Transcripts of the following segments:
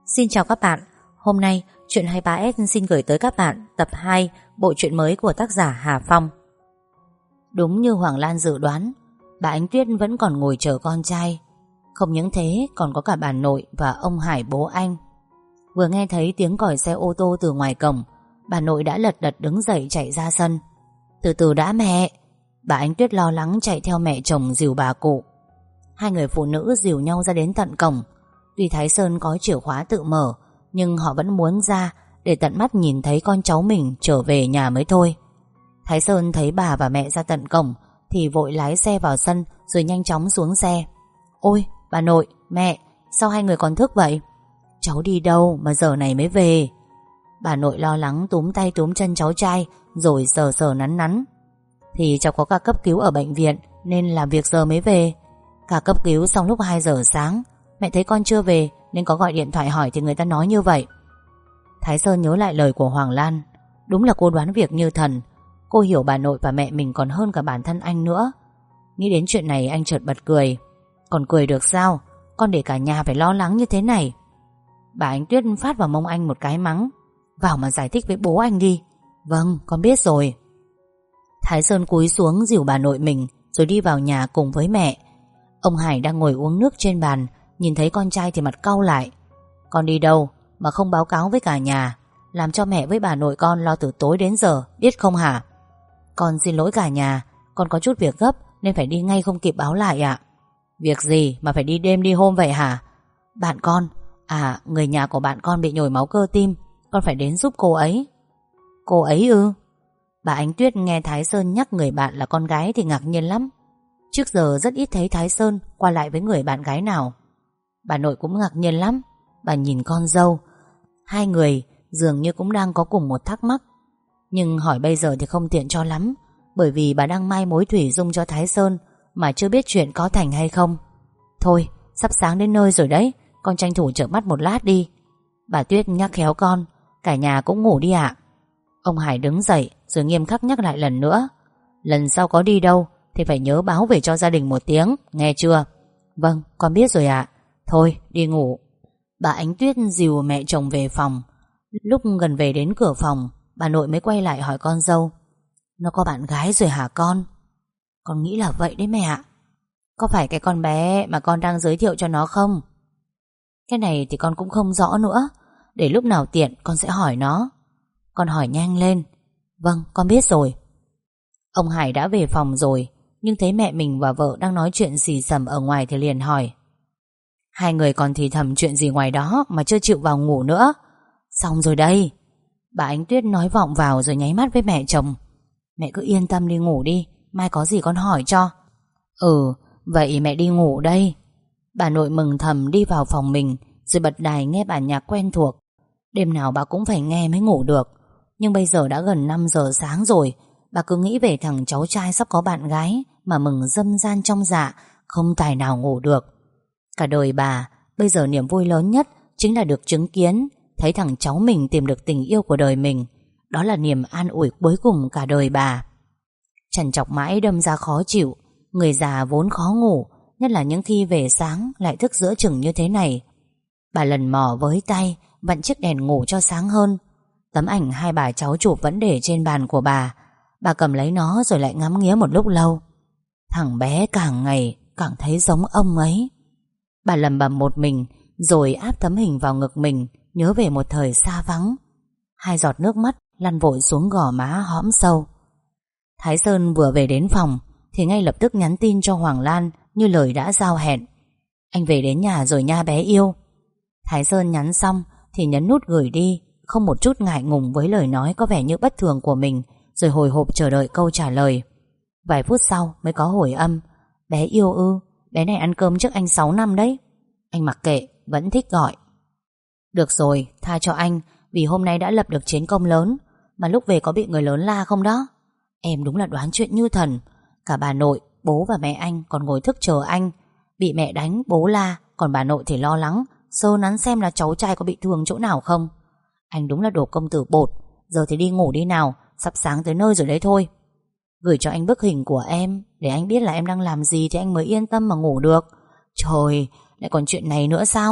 Xin chào các bạn. Hôm nay Truyện 23S xin gửi tới các bạn tập 2 bộ truyện mới của tác giả Hà Phong. Đúng như Hoàng Lan dự đoán, bà Ánh Tuyết vẫn còn ngồi chờ con trai. Không những thế, còn có cả bà nội và ông Hải bố anh. Vừa nghe thấy tiếng còi xe ô tô từ ngoài cổng, bà nội đã lật đật đứng dậy chạy ra sân. Từ từ đã mẹ. Bà Ánh Tuyết lo lắng chạy theo mẹ chồng dìu bà cụ. Hai người phụ nữ dìu nhau ra đến tận cổng. Tuy Thái Sơn có chìa khóa tự mở, nhưng họ vẫn muốn ra để tận mắt nhìn thấy con cháu mình trở về nhà mới thôi. Thái Sơn thấy bà và mẹ ra tận cổng thì vội lái xe vào sân rồi nhanh chóng xuống xe. Ôi, bà nội, mẹ, sao hai người còn thức vậy? Cháu đi đâu mà giờ này mới về? Bà nội lo lắng túm tay túm chân cháu trai rồi sờ sờ nắn nắn. Thì cháu có ca cấp cứu ở bệnh viện nên làm việc giờ mới về. Ca cấp cứu xong lúc 2 giờ sáng. Mẹ thấy con chưa về nên có gọi điện thoại hỏi thì người ta nói như vậy. Thái Sơn nhớ lại lời của Hoàng Lan. Đúng là cô đoán việc như thần. Cô hiểu bà nội và mẹ mình còn hơn cả bản thân anh nữa. Nghĩ đến chuyện này anh chợt bật cười. Còn cười được sao? Con để cả nhà phải lo lắng như thế này. Bà Ánh Tuyết phát vào mông anh một cái mắng. Vào mà giải thích với bố anh đi. Vâng, con biết rồi. Thái Sơn cúi xuống dìu bà nội mình rồi đi vào nhà cùng với mẹ. Ông Hải đang ngồi uống nước trên bàn, nhìn thấy con trai thì mặt cau lại. Con đi đâu mà không báo cáo với cả nhà, làm cho mẹ với bà nội con lo từ tối đến giờ, biết không hả? Con xin lỗi cả nhà, con có chút việc gấp nên phải đi ngay không kịp báo lại ạ. Việc gì mà phải đi đêm đi hôm vậy hả? Bạn con, người nhà của bạn con bị nhồi máu cơ tim, con phải đến giúp cô ấy. Cô ấy ư? Bà Ánh Tuyết nghe Thái Sơn nhắc người bạn là con gái thì ngạc nhiên lắm. Trước giờ rất ít thấy Thái Sơn qua lại với người bạn gái nào. Bà nội cũng ngạc nhiên lắm. Bà nhìn con dâu. Hai người dường như cũng đang có cùng một thắc mắc. Nhưng hỏi bây giờ thì không tiện cho lắm, bởi vì bà đang mai mối thủy dung cho Thái Sơn mà chưa biết chuyện có thành hay không. Thôi, sắp sáng đến nơi rồi đấy, con tranh thủ chợp mắt một lát đi. Bà Tuyết nhắc khéo con. Cả nhà cũng ngủ đi ạ. Ông Hải đứng dậy rồi nghiêm khắc nhắc lại lần nữa. Lần sau có đi đâu thì phải nhớ báo về cho gia đình một tiếng, nghe chưa? Vâng, con biết rồi ạ. Thôi, đi ngủ. Bà Ánh Tuyết dìu mẹ chồng về phòng. Lúc gần về đến cửa phòng, bà nội mới quay lại hỏi con dâu. Nó có bạn gái rồi hả con? Con nghĩ là vậy đấy mẹ ạ. Có phải cái con bé mà con đang giới thiệu cho nó không? Cái này thì con cũng không rõ nữa. Để lúc nào tiện con sẽ hỏi nó. Con hỏi nhanh lên. Vâng, con biết rồi. Ông Hải đã về phòng rồi, nhưng thấy mẹ mình và vợ đang nói chuyện xì xầm ở ngoài thì liền hỏi. Hai người còn thì thầm chuyện gì ngoài đó mà chưa chịu vào ngủ nữa? Xong rồi đây. Bà Ánh Tuyết nói vọng vào rồi nháy mắt với mẹ chồng. Mẹ cứ yên tâm đi ngủ đi, mai có gì con hỏi cho. Vậy mẹ đi ngủ đây. Bà nội mừng thầm đi vào phòng mình rồi bật đài nghe bản nhạc quen thuộc. Đêm nào bà cũng phải nghe mới ngủ được. Nhưng bây giờ đã gần 5 giờ sáng rồi. Bà cứ nghĩ về thằng cháu trai sắp có bạn gái mà mừng dâm gian trong dạ, không tài nào ngủ được. Cả đời bà, bây giờ niềm vui lớn nhất chính là được chứng kiến thấy thằng cháu mình tìm được tình yêu của đời mình. Đó là niềm an ủi cuối cùng cả đời bà. Trằn trọc mãi đâm ra khó chịu. Người già vốn khó ngủ, nhất là những khi về sáng lại thức giữa chừng như thế này. Bà lần mò với tay vặn chiếc đèn ngủ cho sáng hơn. Tấm ảnh hai bà cháu chụp vẫn để trên bàn của bà. Bà cầm lấy nó rồi lại ngắm nghía một lúc lâu. Thằng bé càng ngày càng thấy giống ông ấy. Bà lẩm bẩm một mình rồi áp tấm hình vào ngực mình, nhớ về một thời xa vắng. Hai giọt nước mắt lăn vội xuống gò má hõm sâu. Thái Sơn vừa về đến phòng thì ngay lập tức nhắn tin cho Hoàng Lan như lời đã giao hẹn. Anh về đến nhà rồi nha bé yêu. Thái Sơn nhắn xong thì nhấn nút gửi đi, không một chút ngại ngùng với lời nói có vẻ như bất thường của mình, rồi hồi hộp chờ đợi câu trả lời. Vài phút sau mới có hồi âm. Bé yêu ư? Bé này ăn cơm trước anh 6 năm đấy. Anh mặc kệ, vẫn thích gọi. Được rồi, tha cho anh, vì hôm nay đã lập được chiến công lớn. Mà lúc về có bị người lớn la không đó? Em đúng là đoán chuyện như thần. Cả bà nội, bố và mẹ anh còn ngồi thức chờ anh. Bị mẹ đánh, bố la, còn bà nội thì lo lắng sơ nắn xem là cháu trai có bị thương chỗ nào không. Anh đúng là đồ công tử bột. Giờ thì đi ngủ đi nào, sắp sáng tới nơi rồi đấy thôi. Gửi cho anh bức hình của em để anh biết là em đang làm gì thì anh mới yên tâm mà ngủ được. Trời, lại còn chuyện này nữa sao?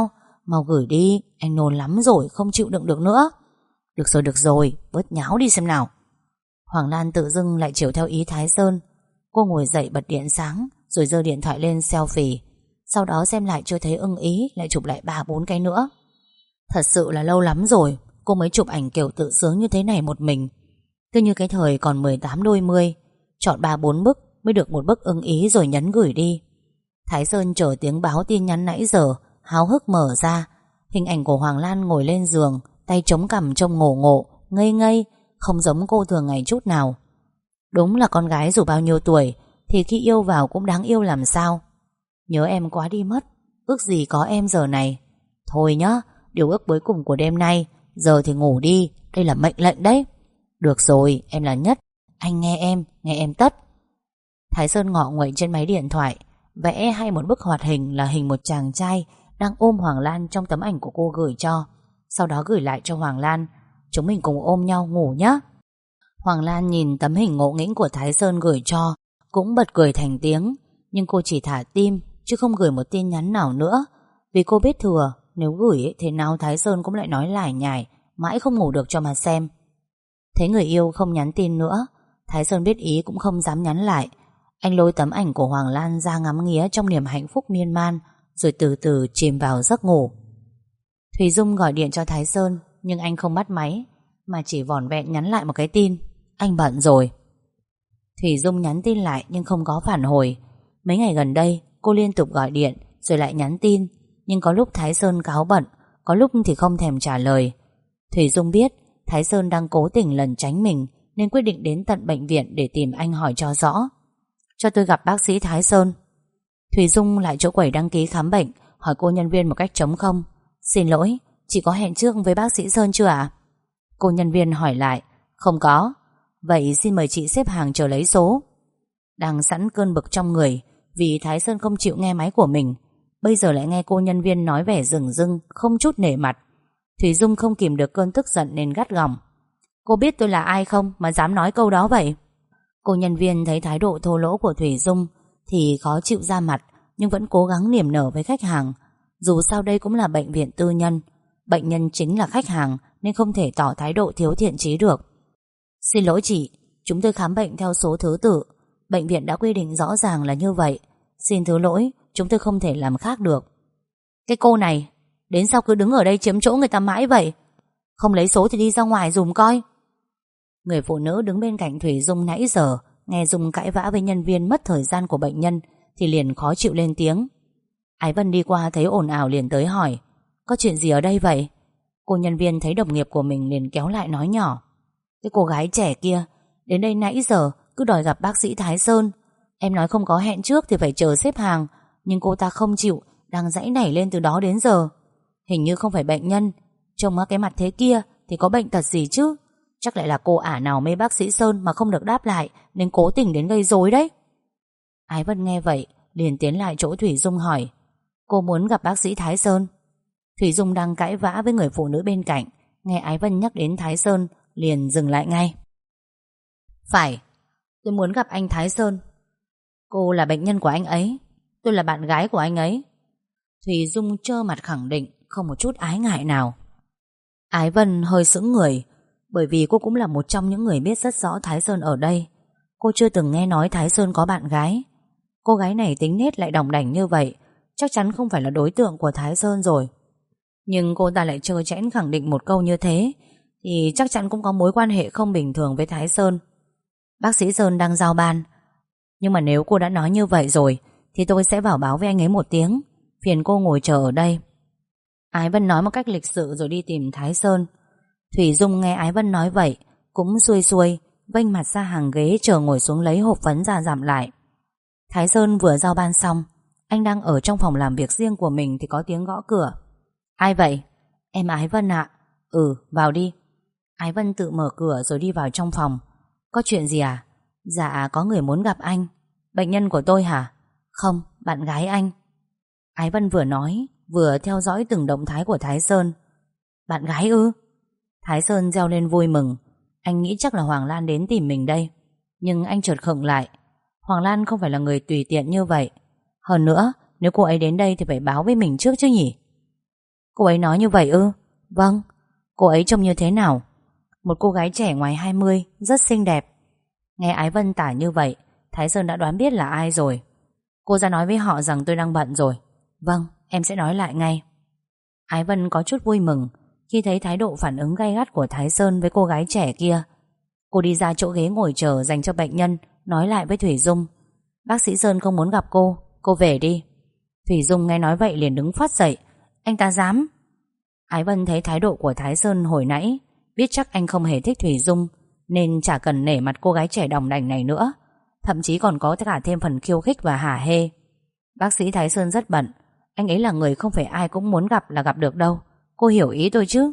Mau gửi đi, anh nôn lắm rồi, không chịu đựng được nữa. Được rồi, bớt nháo đi xem nào. Hoàng Lan tự dưng lại chiều theo ý Thái Sơn. Cô ngồi dậy bật điện sáng, rồi giơ điện thoại lên selfie. Sau đó xem lại chưa thấy ưng ý, lại chụp lại 3-4 cái nữa. Thật sự là lâu lắm rồi cô mới chụp ảnh kiểu tự sướng như thế này một mình. Cứ như cái thời còn 18 đôi mươi, chọn 3-4 bức mới được một bức ưng ý rồi nhấn gửi đi. Thái Sơn chờ tiếng báo tin nhắn nãy giờ, háo hức mở ra. Hình ảnh của Hoàng Lan ngồi lên giường, tay chống cằm trông ngổ ngộ, ngây ngây, không giống cô thường ngày chút nào. Đúng là con gái dù bao nhiêu tuổi thì khi yêu vào cũng đáng yêu làm sao. Nhớ em quá đi mất, ước gì có em giờ này. Thôi nhá, điều ước cuối cùng của đêm nay, giờ thì ngủ đi, đây là mệnh lệnh đấy. Được rồi, em là nhất, anh nghe em tất. Thái Sơn ngọ nguậy trên máy điện thoại, vẽ hay một bức hoạt hình là hình một chàng trai đang ôm Hoàng Lan trong tấm ảnh của cô gửi cho. Sau đó gửi lại cho Hoàng Lan. Chúng mình cùng ôm nhau ngủ nhé. Hoàng Lan nhìn tấm hình ngộ nghĩnh của Thái Sơn gửi cho, cũng bật cười thành tiếng. Nhưng cô chỉ thả tim, chứ không gửi một tin nhắn nào nữa. Vì cô biết thừa, nếu gửi thế nào Thái Sơn cũng lại nói lải nhải, mãi không ngủ được cho mà xem. Thấy người yêu không nhắn tin nữa, Thái Sơn biết ý cũng không dám nhắn lại. Anh lôi tấm ảnh của Hoàng Lan ra ngắm nghía trong niềm hạnh phúc miên man, rồi từ từ chìm vào giấc ngủ. Thùy Dung gọi điện cho Thái Sơn, nhưng anh không bắt máy, mà chỉ vỏn vẹn nhắn lại một cái tin: anh bận rồi. Thùy Dung nhắn tin lại nhưng không có phản hồi. Mấy ngày gần đây cô liên tục gọi điện rồi lại nhắn tin, nhưng có lúc Thái Sơn cáu bận, có lúc thì không thèm trả lời. Thùy Dung biết Thái Sơn đang cố tình lẩn tránh mình, nên quyết định đến tận bệnh viện để tìm anh hỏi cho rõ. Cho tôi gặp bác sĩ Thái Sơn. Thùy Dung lại chỗ quầy đăng ký khám bệnh, hỏi cô nhân viên một cách trống không: xin lỗi, chị có hẹn trước với bác sĩ Sơn chưa ạ? Cô nhân viên hỏi lại: không có. Vậy xin mời chị xếp hàng chờ lấy số. Đang sẵn cơn bực trong người vì Thái Sơn không chịu nghe máy của mình, bây giờ lại nghe cô nhân viên nói vẻ dửng dưng, không chút nể mặt. Thùy Dung không kìm được cơn tức giận nên gắt gỏng: cô biết tôi là ai không mà dám nói câu đó vậy? Cô nhân viên thấy thái độ thô lỗ của Thùy Dung thì khó chịu ra mặt, nhưng vẫn cố gắng niềm nở với khách hàng. Dù sao đây cũng là bệnh viện tư nhân, bệnh nhân chính là khách hàng, nên không thể tỏ thái độ thiếu thiện chí được. Xin lỗi chị, chúng tôi khám bệnh theo số thứ tự, bệnh viện đã quy định rõ ràng là như vậy. Xin thứ lỗi, chúng tôi không thể làm khác được. Cái cô này, đến sao cứ đứng ở đây chiếm chỗ người ta mãi vậy? Không lấy số thì đi ra ngoài dùm coi. Người phụ nữ đứng bên cạnh Thùy Dung nãy giờ nghe Dung cãi vã với nhân viên mất thời gian của bệnh nhân thì liền khó chịu lên tiếng. Ái Vân đi qua thấy ồn ào liền tới hỏi: có chuyện gì ở đây vậy? Cô nhân viên thấy đồng nghiệp của mình liền kéo lại nói nhỏ: cái cô gái trẻ kia đến đây nãy giờ cứ đòi gặp bác sĩ Thái Sơn. Em nói không có hẹn trước thì phải chờ xếp hàng, nhưng cô ta không chịu, đang giãy nảy lên từ đó đến giờ. Hình như không phải bệnh nhân, trông cái mặt thế kia thì có bệnh tật gì chứ. Chắc lại là cô ả nào mê bác sĩ Sơn mà không được đáp lại, nên cố tình đến gây rối đấy. Ái Vân nghe vậy liền tiến lại chỗ Thủy Dung hỏi: cô muốn gặp bác sĩ Thái Sơn? Thủy Dung đang cãi vã với người phụ nữ bên cạnh, nghe Ái Vân nhắc đến Thái Sơn liền dừng lại ngay. Phải, tôi muốn gặp anh Thái Sơn. Cô là bệnh nhân của anh ấy, tôi là bạn gái của anh ấy. Thủy Dung trơ mặt khẳng định, không một chút ái ngại nào. Ái Vân hơi sững người, bởi vì cô cũng là một trong những người biết rất rõ Thái Sơn ở đây. Cô chưa từng nghe nói Thái Sơn có bạn gái. Cô gái này tính nết lại đỏng đảnh như vậy, chắc chắn không phải là đối tượng của Thái Sơn rồi. Nhưng cô ta lại trơ trẽn khẳng định một câu như thế, thì chắc chắn cũng có mối quan hệ không bình thường với Thái Sơn. Bác sĩ Sơn đang giao ban, nhưng mà nếu cô đã nói như vậy rồi thì tôi sẽ vào báo với anh ấy một tiếng. Phiền cô ngồi chờ ở đây. Ái Vân nói một cách lịch sự rồi đi tìm Thái Sơn. Thủy Dung nghe Ái Vân nói vậy cũng xuôi xuôi, vênh mặt ra hàng ghế chờ ngồi xuống lấy hộp phấn ra giảm lại. Thái Sơn vừa giao ban xong, anh đang ở trong phòng làm việc riêng của mình thì có tiếng gõ cửa. Ai vậy? Em Ái Vân ạ. Ừ, vào đi. Ái Vân tự mở cửa rồi đi vào trong phòng. Có chuyện gì à? Dạ, có người muốn gặp anh. Bệnh nhân của tôi hả? Không, bạn gái anh. Ái Vân vừa nói vừa theo dõi từng động thái của Thái Sơn. Bạn gái ư? Thái Sơn reo lên vui mừng. Anh nghĩ chắc là Hoàng Lan đến tìm mình đây. Nhưng anh chợt khựng lại. Hoàng Lan không phải là người tùy tiện như vậy. Hơn nữa, nếu cô ấy đến đây thì phải báo với mình trước chứ nhỉ? Cô ấy nói như vậy ư? Vâng. Cô ấy trông như thế nào? Một cô gái trẻ ngoài 20, rất xinh đẹp. Nghe Ái Vân tả như vậy, Thái Sơn đã đoán biết là ai rồi. Cô ra nói với họ rằng tôi đang bận rồi. Vâng, em sẽ nói lại ngay. Ái Vân có chút vui mừng khi thấy thái độ phản ứng gay gắt của Thái Sơn với cô gái trẻ kia. Cô đi ra chỗ ghế ngồi chờ dành cho bệnh nhân, nói lại với Thủy Dung: Bác sĩ Sơn không muốn gặp cô về đi. Thủy Dung nghe nói vậy liền đứng phát dậy: Anh ta dám? Ái Vân thấy thái độ của Thái Sơn hồi nãy, biết chắc anh không hề thích Thủy Dung, nên chả cần nể mặt cô gái trẻ đòng đảnh này nữa, thậm chí còn có cả thêm phần khiêu khích và hả hê. Bác sĩ Thái Sơn rất bận, anh ấy là người không phải ai cũng muốn gặp là gặp được đâu. Cô hiểu ý tôi chứ?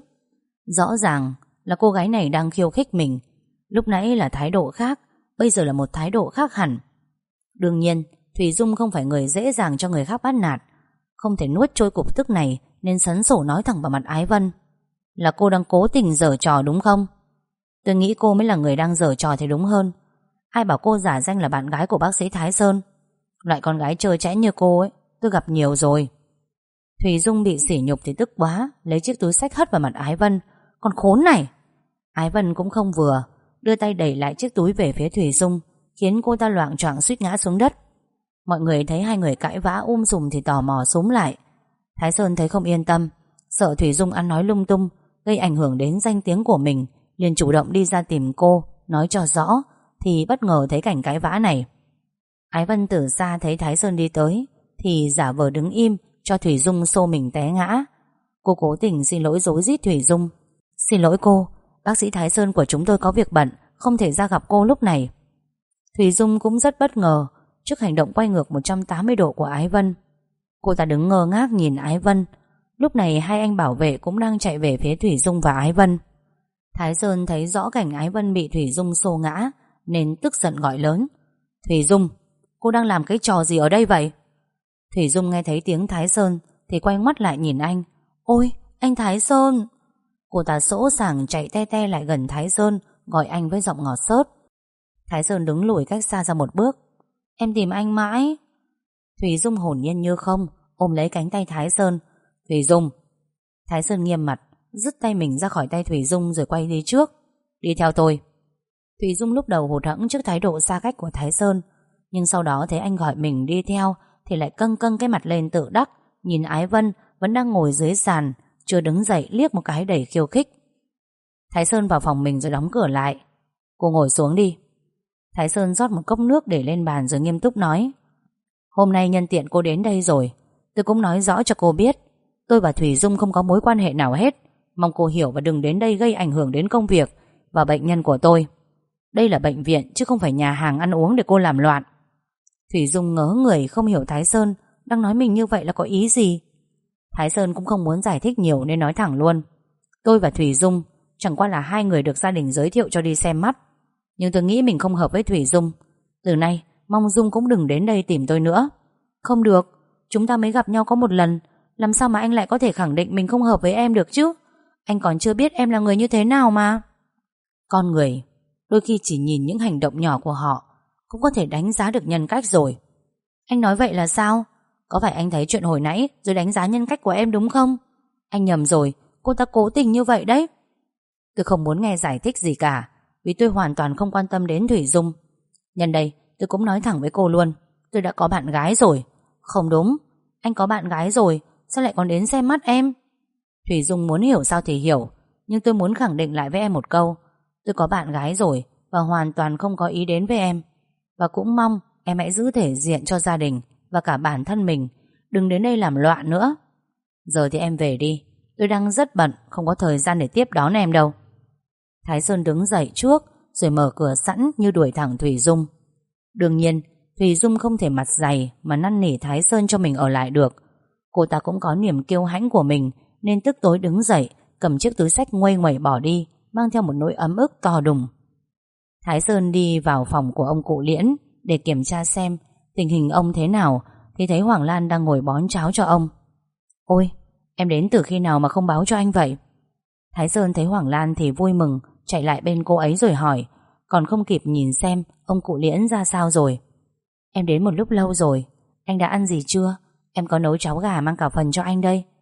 Rõ ràng là cô gái này đang khiêu khích mình. Lúc nãy là thái độ khác, bây giờ là một thái độ khác hẳn. Đương nhiên Thủy Dung không phải người dễ dàng cho người khác bắt nạt. Không thể nuốt trôi cục tức này, nên sấn sổ nói thẳng vào mặt Ái Vân: Là cô đang cố tình giở trò đúng không? Tôi nghĩ cô mới là người đang giở trò thì đúng hơn. Ai bảo cô giả danh là bạn gái của bác sĩ Thái Sơn? Loại con gái trơ trẽn như cô ấy tôi gặp nhiều rồi. Thủy Dung bị sỉ nhục thì tức quá, lấy chiếc túi xách hất vào mặt Ái Vân: Con khốn này! Ái Vân cũng không vừa, đưa tay đẩy lại chiếc túi về phía Thủy Dung, khiến cô ta loạng choạng suýt ngã xuống đất. Mọi người thấy hai người cãi vã sùm thì tò mò xúm lại. Thái Sơn thấy không yên tâm, sợ Thủy Dung ăn nói lung tung gây ảnh hưởng đến danh tiếng của mình, liền chủ động đi ra tìm cô, nói cho rõ, thì bất ngờ thấy cảnh cãi vã này. Ái Vân từ xa thấy Thái Sơn đi tới thì giả vờ đứng im cho Thủy Dung xô mình té ngã. Cô cố tình xin lỗi rối rít Thủy Dung: Xin lỗi cô, bác sĩ Thái Sơn của chúng tôi có việc bận, không thể ra gặp cô lúc này. Thủy Dung cũng rất bất ngờ trước hành động quay ngược 180 độ của Ái Vân. Cô ta đứng ngơ ngác nhìn Ái Vân. Lúc này hai anh bảo vệ cũng đang chạy về phía Thủy Dung và Ái Vân. Thái Sơn thấy rõ cảnh Ái Vân bị Thủy Dung xô ngã nên tức giận gọi lớn: Thủy Dung, cô đang làm cái trò gì ở đây vậy? Thủy Dung nghe thấy tiếng Thái Sơn thì quay mắt lại nhìn anh: Ôi, anh Thái Sơn! Cô ta sỗ sàng chạy te te lại gần Thái Sơn, gọi anh với giọng ngọt xớt. Thái Sơn đứng lùi cách xa ra một bước: Em tìm anh mãi. Thủy Dung hồn nhiên như không, ôm lấy cánh tay Thái Sơn: Thủy Dung! Thái Sơn nghiêm mặt, dứt tay mình ra khỏi tay Thủy Dung rồi quay đi trước: Đi theo tôi. Thủy Dung lúc đầu hụt hẫng trước thái độ xa cách của Thái Sơn, nhưng sau đó thấy anh gọi mình đi theo thì lại căng căng cái mặt lên tự đắc, nhìn Ái Vân vẫn đang ngồi dưới sàn, chưa đứng dậy liếc một cái đầy khiêu khích. Thái Sơn vào phòng mình rồi đóng cửa lại. Cô ngồi xuống đi. Thái Sơn rót một cốc nước để lên bàn rồi nghiêm túc nói: Hôm nay nhân tiện cô đến đây rồi, tôi cũng nói rõ cho cô biết, tôi và Thủy Dung không có mối quan hệ nào hết. Mong cô hiểu và đừng đến đây gây ảnh hưởng đến công việc và bệnh nhân của tôi. Đây là bệnh viện chứ không phải nhà hàng ăn uống để cô làm loạn. Thủy Dung ngớ người không hiểu Thái Sơn đang nói mình như vậy là có ý gì. Thái Sơn cũng không muốn giải thích nhiều nên nói thẳng luôn: Tôi và Thủy Dung chẳng qua là hai người được gia đình giới thiệu cho đi xem mắt, nhưng tôi nghĩ mình không hợp với Thủy Dung. Từ nay mong Dung cũng đừng đến đây tìm tôi nữa. Không được, chúng ta mới gặp nhau có một lần, làm sao mà anh lại có thể khẳng định mình không hợp với em được chứ? Anh còn chưa biết em là người như thế nào mà. Con người đôi khi chỉ nhìn những hành động nhỏ của họ cũng có thể đánh giá được nhân cách rồi. Anh nói vậy là sao? Có phải anh thấy chuyện hồi nãy rồi đánh giá nhân cách của em đúng không? Anh nhầm rồi, cô ta cố tình như vậy đấy. Tôi không muốn nghe giải thích gì cả, vì tôi hoàn toàn không quan tâm đến Thủy Dung. Nhân đây tôi cũng nói thẳng với cô luôn, tôi đã có bạn gái rồi. Không đúng, anh có bạn gái rồi, sao lại còn đến xem mắt em? Thủy Dung muốn hiểu sao thì hiểu, nhưng tôi muốn khẳng định lại với em một câu: tôi có bạn gái rồi và hoàn toàn không có ý đến với em. Và cũng mong em hãy giữ thể diện cho gia đình và cả bản thân mình, đừng đến đây làm loạn nữa. Giờ thì em về đi, tôi đang rất bận, không có thời gian để tiếp đón em đâu. Thái Sơn đứng dậy trước rồi mở cửa sẵn như đuổi thẳng Thủy Dung. Đương nhiên Thủy Dung không thể mặt dày mà năn nỉ Thái Sơn cho mình ở lại được. Cô ta cũng có niềm kiêu hãnh của mình, nên tức tối đứng dậy, cầm chiếc túi xách nguây nguẩy bỏ đi, mang theo một nỗi ấm ức to đùng. Thái Sơn đi vào phòng của ông cụ Liễn để kiểm tra xem tình hình ông thế nào, thì thấy Hoàng Lan đang ngồi bón cháo cho ông. Ôi, em đến từ khi nào mà không báo cho anh vậy? Thái Sơn thấy Hoàng Lan thì vui mừng, chạy lại bên cô ấy rồi hỏi, còn không kịp nhìn xem ông cụ Liễn ra sao rồi. Em đến một lúc lâu rồi, anh đã ăn gì chưa? Em có nấu cháo gà mang cả phần cho anh đây.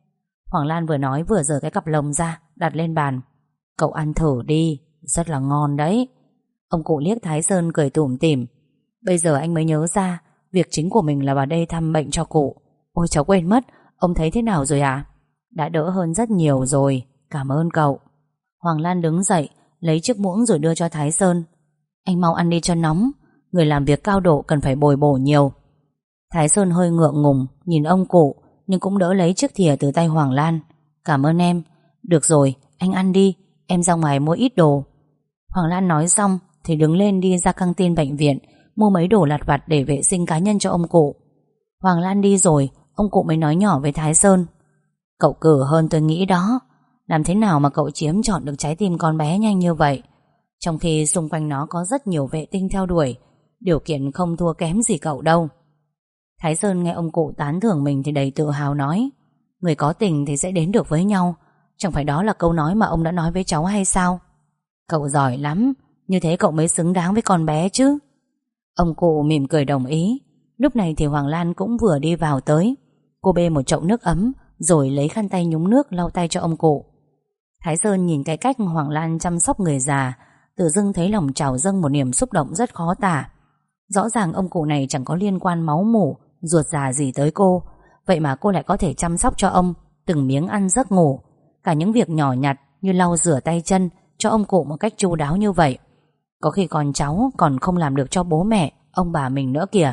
Hoàng Lan vừa nói vừa giở cái cặp lồng ra, đặt lên bàn. Cậu ăn thử đi, rất là ngon đấy. Ông cụ liếc Thái Sơn cười tủm tỉm. Bây giờ anh mới nhớ ra, việc chính của mình là vào đây thăm bệnh cho cụ. Ôi cháu quên mất, ông thấy thế nào rồi à? Đã đỡ hơn rất nhiều rồi, cảm ơn cậu. Hoàng Lan đứng dậy, lấy chiếc muỗng rồi đưa cho Thái Sơn. Anh mau ăn đi cho nóng, người làm việc cao độ cần phải bồi bổ nhiều. Thái Sơn hơi ngượng ngùng nhìn ông cụ, nhưng cũng đỡ lấy chiếc thìa từ tay Hoàng Lan. Cảm ơn em. Được rồi, anh ăn đi, em ra ngoài mua ít đồ. Hoàng Lan nói xong thì đứng lên đi ra căng tin bệnh viện, mua mấy đồ lặt vặt để vệ sinh cá nhân cho ông cụ. Hoàng Lan đi rồi, ông cụ mới nói nhỏ với Thái Sơn. Cậu cử hơn tôi nghĩ đó. Làm thế nào mà cậu chiếm trọn được trái tim con bé nhanh như vậy, trong khi xung quanh nó có rất nhiều vệ tinh theo đuổi. Điều kiện không thua kém gì cậu đâu. Thái Sơn nghe ông cụ tán thưởng mình thì đầy tự hào nói, người có tình thì sẽ đến được với nhau. Chẳng phải đó là câu nói mà ông đã nói với cháu hay sao? Cậu giỏi lắm, như thế cậu mới xứng đáng với con bé chứ. Ông cụ mỉm cười đồng ý. Lúc này thì Hoàng Lan cũng vừa đi vào tới. Cô bê một chậu nước ấm rồi lấy khăn tay nhúng nước lau tay cho ông cụ. Thái Sơn nhìn cái cách Hoàng Lan chăm sóc người già, tự dưng thấy lòng trào dâng một niềm xúc động rất khó tả. Rõ ràng ông cụ này chẳng có liên quan máu mủ, ruột già gì tới cô, vậy mà cô lại có thể chăm sóc cho ông từng miếng ăn giấc ngủ, cả những việc nhỏ nhặt như lau rửa tay chân cho ông cụ một cách chu đáo như vậy. Có khi con cháu còn không làm được cho bố mẹ, ông bà mình nữa kìa.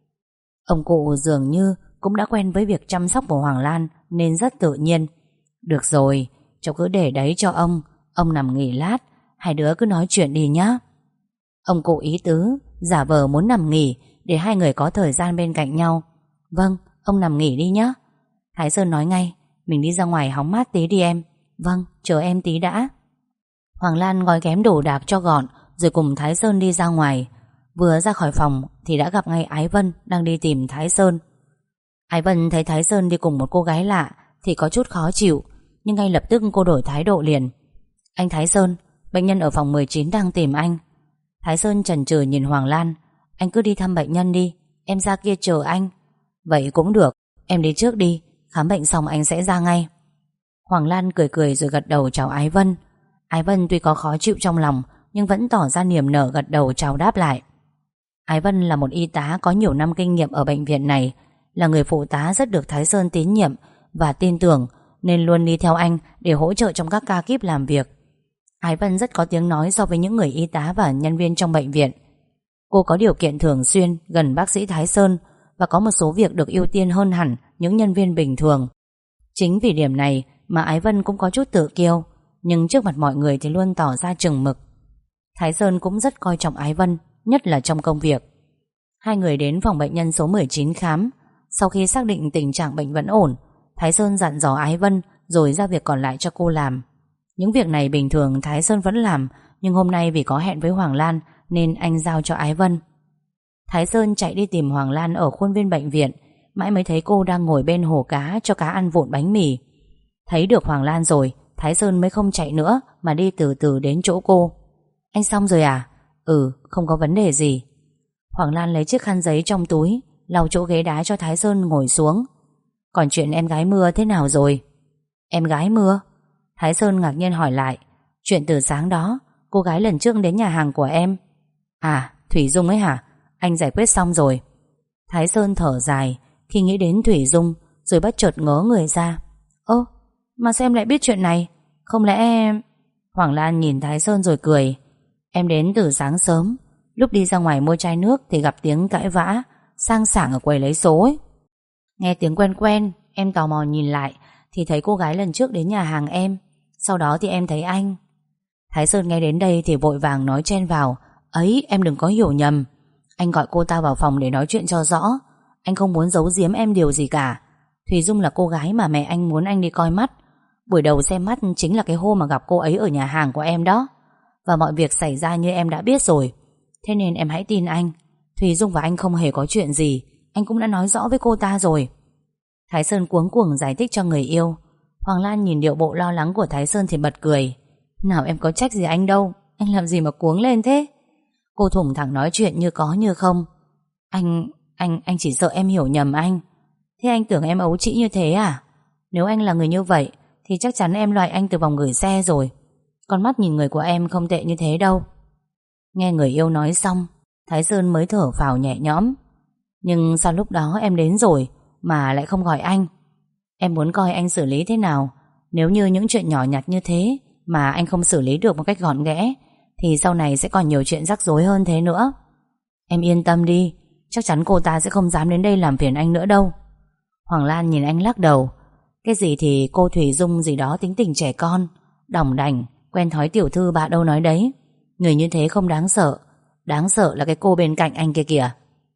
Ông cụ dường như cũng đã quen với việc chăm sóc của Hoàng Lan nên rất tự nhiên. Được rồi, cháu cứ để đấy cho ông nằm nghỉ lát, hai đứa cứ nói chuyện đi nhá. Ông cụ ý tứ giả vờ muốn nằm nghỉ để hai người có thời gian bên cạnh nhau. Vâng, ông nằm nghỉ đi nhá. Thái Sơn nói ngay, mình đi ra ngoài hóng mát tí đi em. Vâng, chờ em tí đã. Hoàng Lan gói ghém đồ đạc cho gọn rồi cùng Thái Sơn đi ra ngoài. Vừa ra khỏi phòng thì đã gặp ngay Ái Vân đang đi tìm Thái Sơn. Ái Vân thấy Thái Sơn đi cùng một cô gái lạ thì có chút khó chịu, nhưng ngay lập tức cô đổi thái độ liền. Anh Thái Sơn, bệnh nhân ở phòng 19 đang tìm anh. Thái Sơn chần chừ nhìn Hoàng Lan. Anh cứ đi thăm bệnh nhân đi, em ra kia chờ anh. Vậy cũng được, em đi trước đi, khám bệnh xong anh sẽ ra ngay. Hoàng Lan cười cười rồi gật đầu chào Ái Vân. Ái Vân tuy có khó chịu trong lòng nhưng vẫn tỏ ra niềm nở gật đầu chào đáp lại. Ái Vân là một y tá có nhiều năm kinh nghiệm ở bệnh viện này, là người phụ tá rất được Thái Sơn tín nhiệm và tin tưởng, nên luôn đi theo anh để hỗ trợ trong các ca kíp làm việc. Ái Vân rất có tiếng nói so với những người y tá và nhân viên trong bệnh viện. Cô có điều kiện thường xuyên gần bác sĩ Thái Sơn và có một số việc được ưu tiên hơn hẳn những nhân viên bình thường. Chính vì điểm này mà Ái Vân cũng có chút tự kiêu, nhưng trước mặt mọi người thì luôn tỏ ra chừng mực. Thái Sơn cũng rất coi trọng Ái Vân, nhất là trong công việc. Hai người đến phòng bệnh nhân số 19 khám. Sau khi xác định tình trạng bệnh vẫn ổn, Thái Sơn dặn dò Ái Vân rồi ra việc còn lại cho cô làm. Những việc này bình thường Thái Sơn vẫn làm, nhưng hôm nay vì có hẹn với Hoàng Lan nên anh giao cho Ái Vân. Thái Sơn chạy đi tìm Hoàng Lan ở khuôn viên bệnh viện, mãi mới thấy cô đang ngồi bên hồ cá cho cá ăn vụn bánh mì. Thấy được Hoàng Lan rồi, Thái Sơn mới không chạy nữa mà đi từ từ đến chỗ cô. Anh xong rồi à? Ừ, không có vấn đề gì. Hoàng Lan lấy chiếc khăn giấy trong túi lau chỗ ghế đá cho Thái Sơn ngồi xuống. Còn chuyện em gái Mưa thế nào rồi? Em gái Mưa? Thái Sơn ngạc nhiên hỏi lại. Chuyện từ sáng đó, cô gái lần trước đến nhà hàng của em. À, Thủy Dung ấy hả? Anh giải quyết xong rồi. Thái Sơn thở dài khi nghĩ đến Thủy Dung, rồi bất chợt ngớ người ra. Ơ, mà sao em lại biết chuyện này? Không lẽ em... Hoàng Lan nhìn Thái Sơn rồi cười. Em đến từ sáng sớm, lúc đi ra ngoài mua chai nước thì gặp tiếng cãi vã sang sảng ở quầy lấy số ấy. Nghe tiếng quen quen, em tò mò nhìn lại thì thấy cô gái lần trước đến nhà hàng em. Sau đó thì em thấy anh. Thái Sơn nghe đến đây thì vội vàng nói chen vào. Ấy, em đừng có hiểu nhầm. Anh gọi cô ta vào phòng để nói chuyện cho rõ. Anh không muốn giấu giếm em điều gì cả. Thùy Dung là cô gái mà mẹ anh muốn anh đi coi mắt. Buổi đầu xem mắt chính là cái hôm mà gặp cô ấy ở nhà hàng của em đó. Và mọi việc xảy ra như em đã biết rồi. Thế nên em hãy tin anh. Thùy Dung và anh không hề có chuyện gì. Anh cũng đã nói rõ với cô ta rồi. Thái Sơn cuống cuồng giải thích cho người yêu. Hoàng Lan nhìn điệu bộ lo lắng của Thái Sơn thì bật cười. Nào em có trách gì anh đâu. Anh làm gì mà cuống lên thế? Cô thủng thẳng nói chuyện như có như không. Anh chỉ sợ em hiểu nhầm anh. Thế anh tưởng em ấu trĩ như thế à? Nếu anh là người như vậy thì chắc chắn em loại anh từ vòng gửi xe rồi. Con mắt nhìn người của em không tệ như thế đâu. Nghe người yêu nói xong, Thái Sơn mới thở phào nhẹ nhõm. Nhưng sao lúc đó em đến rồi mà lại không gọi anh? Em muốn coi anh xử lý thế nào. Nếu như những chuyện nhỏ nhặt như thế mà anh không xử lý được một cách gọn ghẽ thì sau này sẽ còn nhiều chuyện rắc rối hơn thế nữa. Em yên tâm đi, chắc chắn cô ta sẽ không dám đến đây làm phiền anh nữa đâu. Hoàng Lan nhìn anh lắc đầu. Cái gì thì cô Thủy Dung gì đó tính tình trẻ con, đỏng đảnh, quen thói tiểu thư bà đâu nói đấy. Người như thế không đáng sợ. Đáng sợ là cái cô bên cạnh anh kia kìa.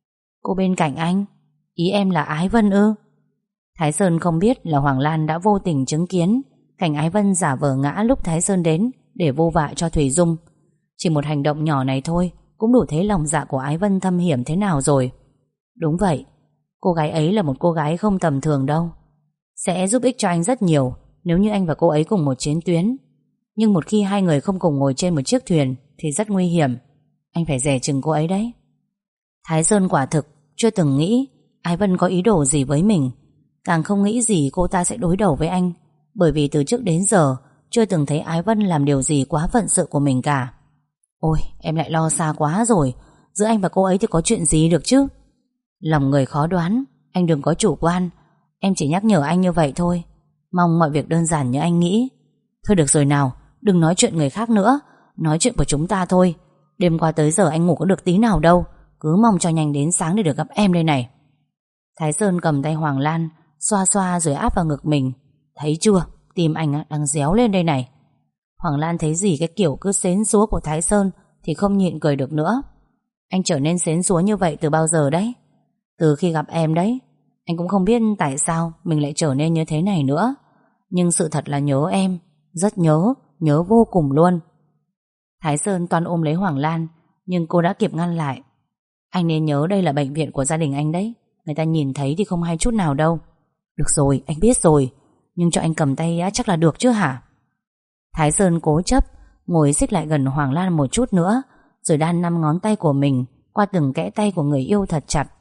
Cô bên cạnh anh? Ý em là Ái Vân ư? Thái Sơn không biết là Hoàng Lan đã vô tình chứng kiến cảnh Ái Vân giả vờ ngã lúc Thái Sơn đến để vô vạ cho Thủy Dung. Chỉ một hành động nhỏ này thôi cũng đủ thấy lòng dạ của Ái Vân thâm hiểm thế nào rồi. Đúng vậy, cô gái ấy là một cô gái không tầm thường đâu. Sẽ giúp ích cho anh rất nhiều nếu như anh và cô ấy cùng một chiến tuyến. Nhưng một khi hai người không cùng ngồi trên một chiếc thuyền thì rất nguy hiểm. Anh phải dè chừng cô ấy đấy. Thái Sơn quả thực chưa từng nghĩ Ái Vân có ý đồ gì với mình. Càng không nghĩ gì cô ta sẽ đối đầu với anh. Bởi vì từ trước đến giờ chưa từng thấy Ái Vân làm điều gì quá phận sự của mình cả. Ôi, em lại lo xa quá rồi. Giữa anh và cô ấy thì có chuyện gì được chứ? Lòng người khó đoán, anh đừng có chủ quan. Em chỉ nhắc nhở anh như vậy thôi. Mong mọi việc đơn giản như anh nghĩ. Thôi được rồi nào, đừng nói chuyện người khác nữa. Nói chuyện của chúng ta thôi. Đêm qua tới giờ anh ngủ có được tí nào đâu. Cứ mong cho nhanh đến sáng để được gặp em đây này. Thái Sơn cầm tay Hoàng Lan, xoa xoa rồi áp vào ngực mình. Thấy chưa, tim anh đang réo lên đây này. Hoàng Lan thấy gì cái kiểu cứ xến xúa của Thái Sơn thì không nhịn cười được nữa. Anh trở nên xến xúa như vậy từ bao giờ đấy? Từ khi gặp em đấy. Anh cũng không biết tại sao mình lại trở nên như thế này nữa. Nhưng sự thật là nhớ em. Rất nhớ, nhớ vô cùng luôn. Thái Sơn toan ôm lấy Hoàng Lan, nhưng cô đã kịp ngăn lại. Anh nên nhớ đây là bệnh viện của gia đình anh đấy. Người ta nhìn thấy thì không hay chút nào đâu. Được rồi, anh biết rồi. Nhưng cho anh cầm tay chắc là được chứ hả? Thái Sơn cố chấp ngồi xích lại gần Hoàng Lan một chút nữa, rồi đan 5 ngón tay của mình qua từng kẽ tay của người yêu thật chặt.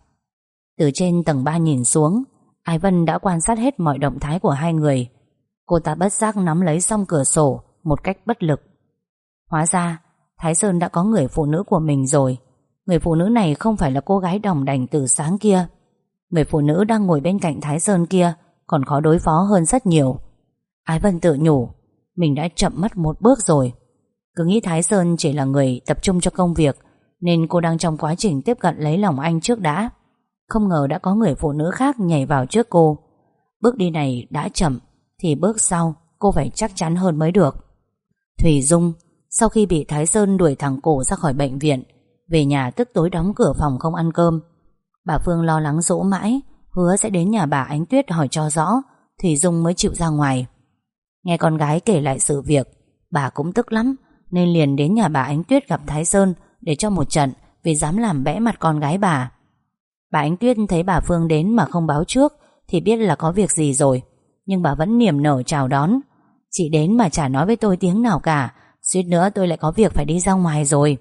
Từ trên tầng 3 nhìn xuống, Ái Vân đã quan sát hết mọi động thái của hai người. Cô ta bất giác nắm lấy song cửa sổ một cách bất lực. Hóa ra Thái Sơn đã có người phụ nữ của mình rồi. Người phụ nữ này không phải là cô gái đỏng đảnh từ sáng kia. Người phụ nữ đang ngồi bên cạnh Thái Sơn kia còn khó đối phó hơn rất nhiều. Ái Vân tự nhủ mình đã chậm mất một bước rồi. Cứ nghĩ Thái Sơn chỉ là người tập trung cho công việc, nên cô đang trong quá trình tiếp cận lấy lòng anh trước đã. Không ngờ đã có người phụ nữ khác nhảy vào trước cô. Bước đi này đã chậm thì bước sau cô phải chắc chắn hơn mới được. Thủy Dung sau khi bị Thái Sơn đuổi thẳng cổ ra khỏi bệnh viện, về nhà tức tối đóng cửa phòng không ăn cơm. Bà Phương lo lắng dỗ mãi, hứa sẽ đến nhà bà Ánh Tuyết hỏi cho rõ, Thủy Dung mới chịu ra ngoài. Nghe con gái kể lại sự việc, bà cũng tức lắm, nên liền đến nhà bà Ánh Tuyết gặp Thái Sơn để cho một trận vì dám làm bẽ mặt con gái bà. Bà Ánh Tuyết thấy bà Phương đến mà không báo trước thì biết là có việc gì rồi, nhưng bà vẫn niềm nở chào đón. Chị đến mà chả nói với tôi tiếng nào cả, suýt nữa tôi lại có việc phải đi ra ngoài rồi.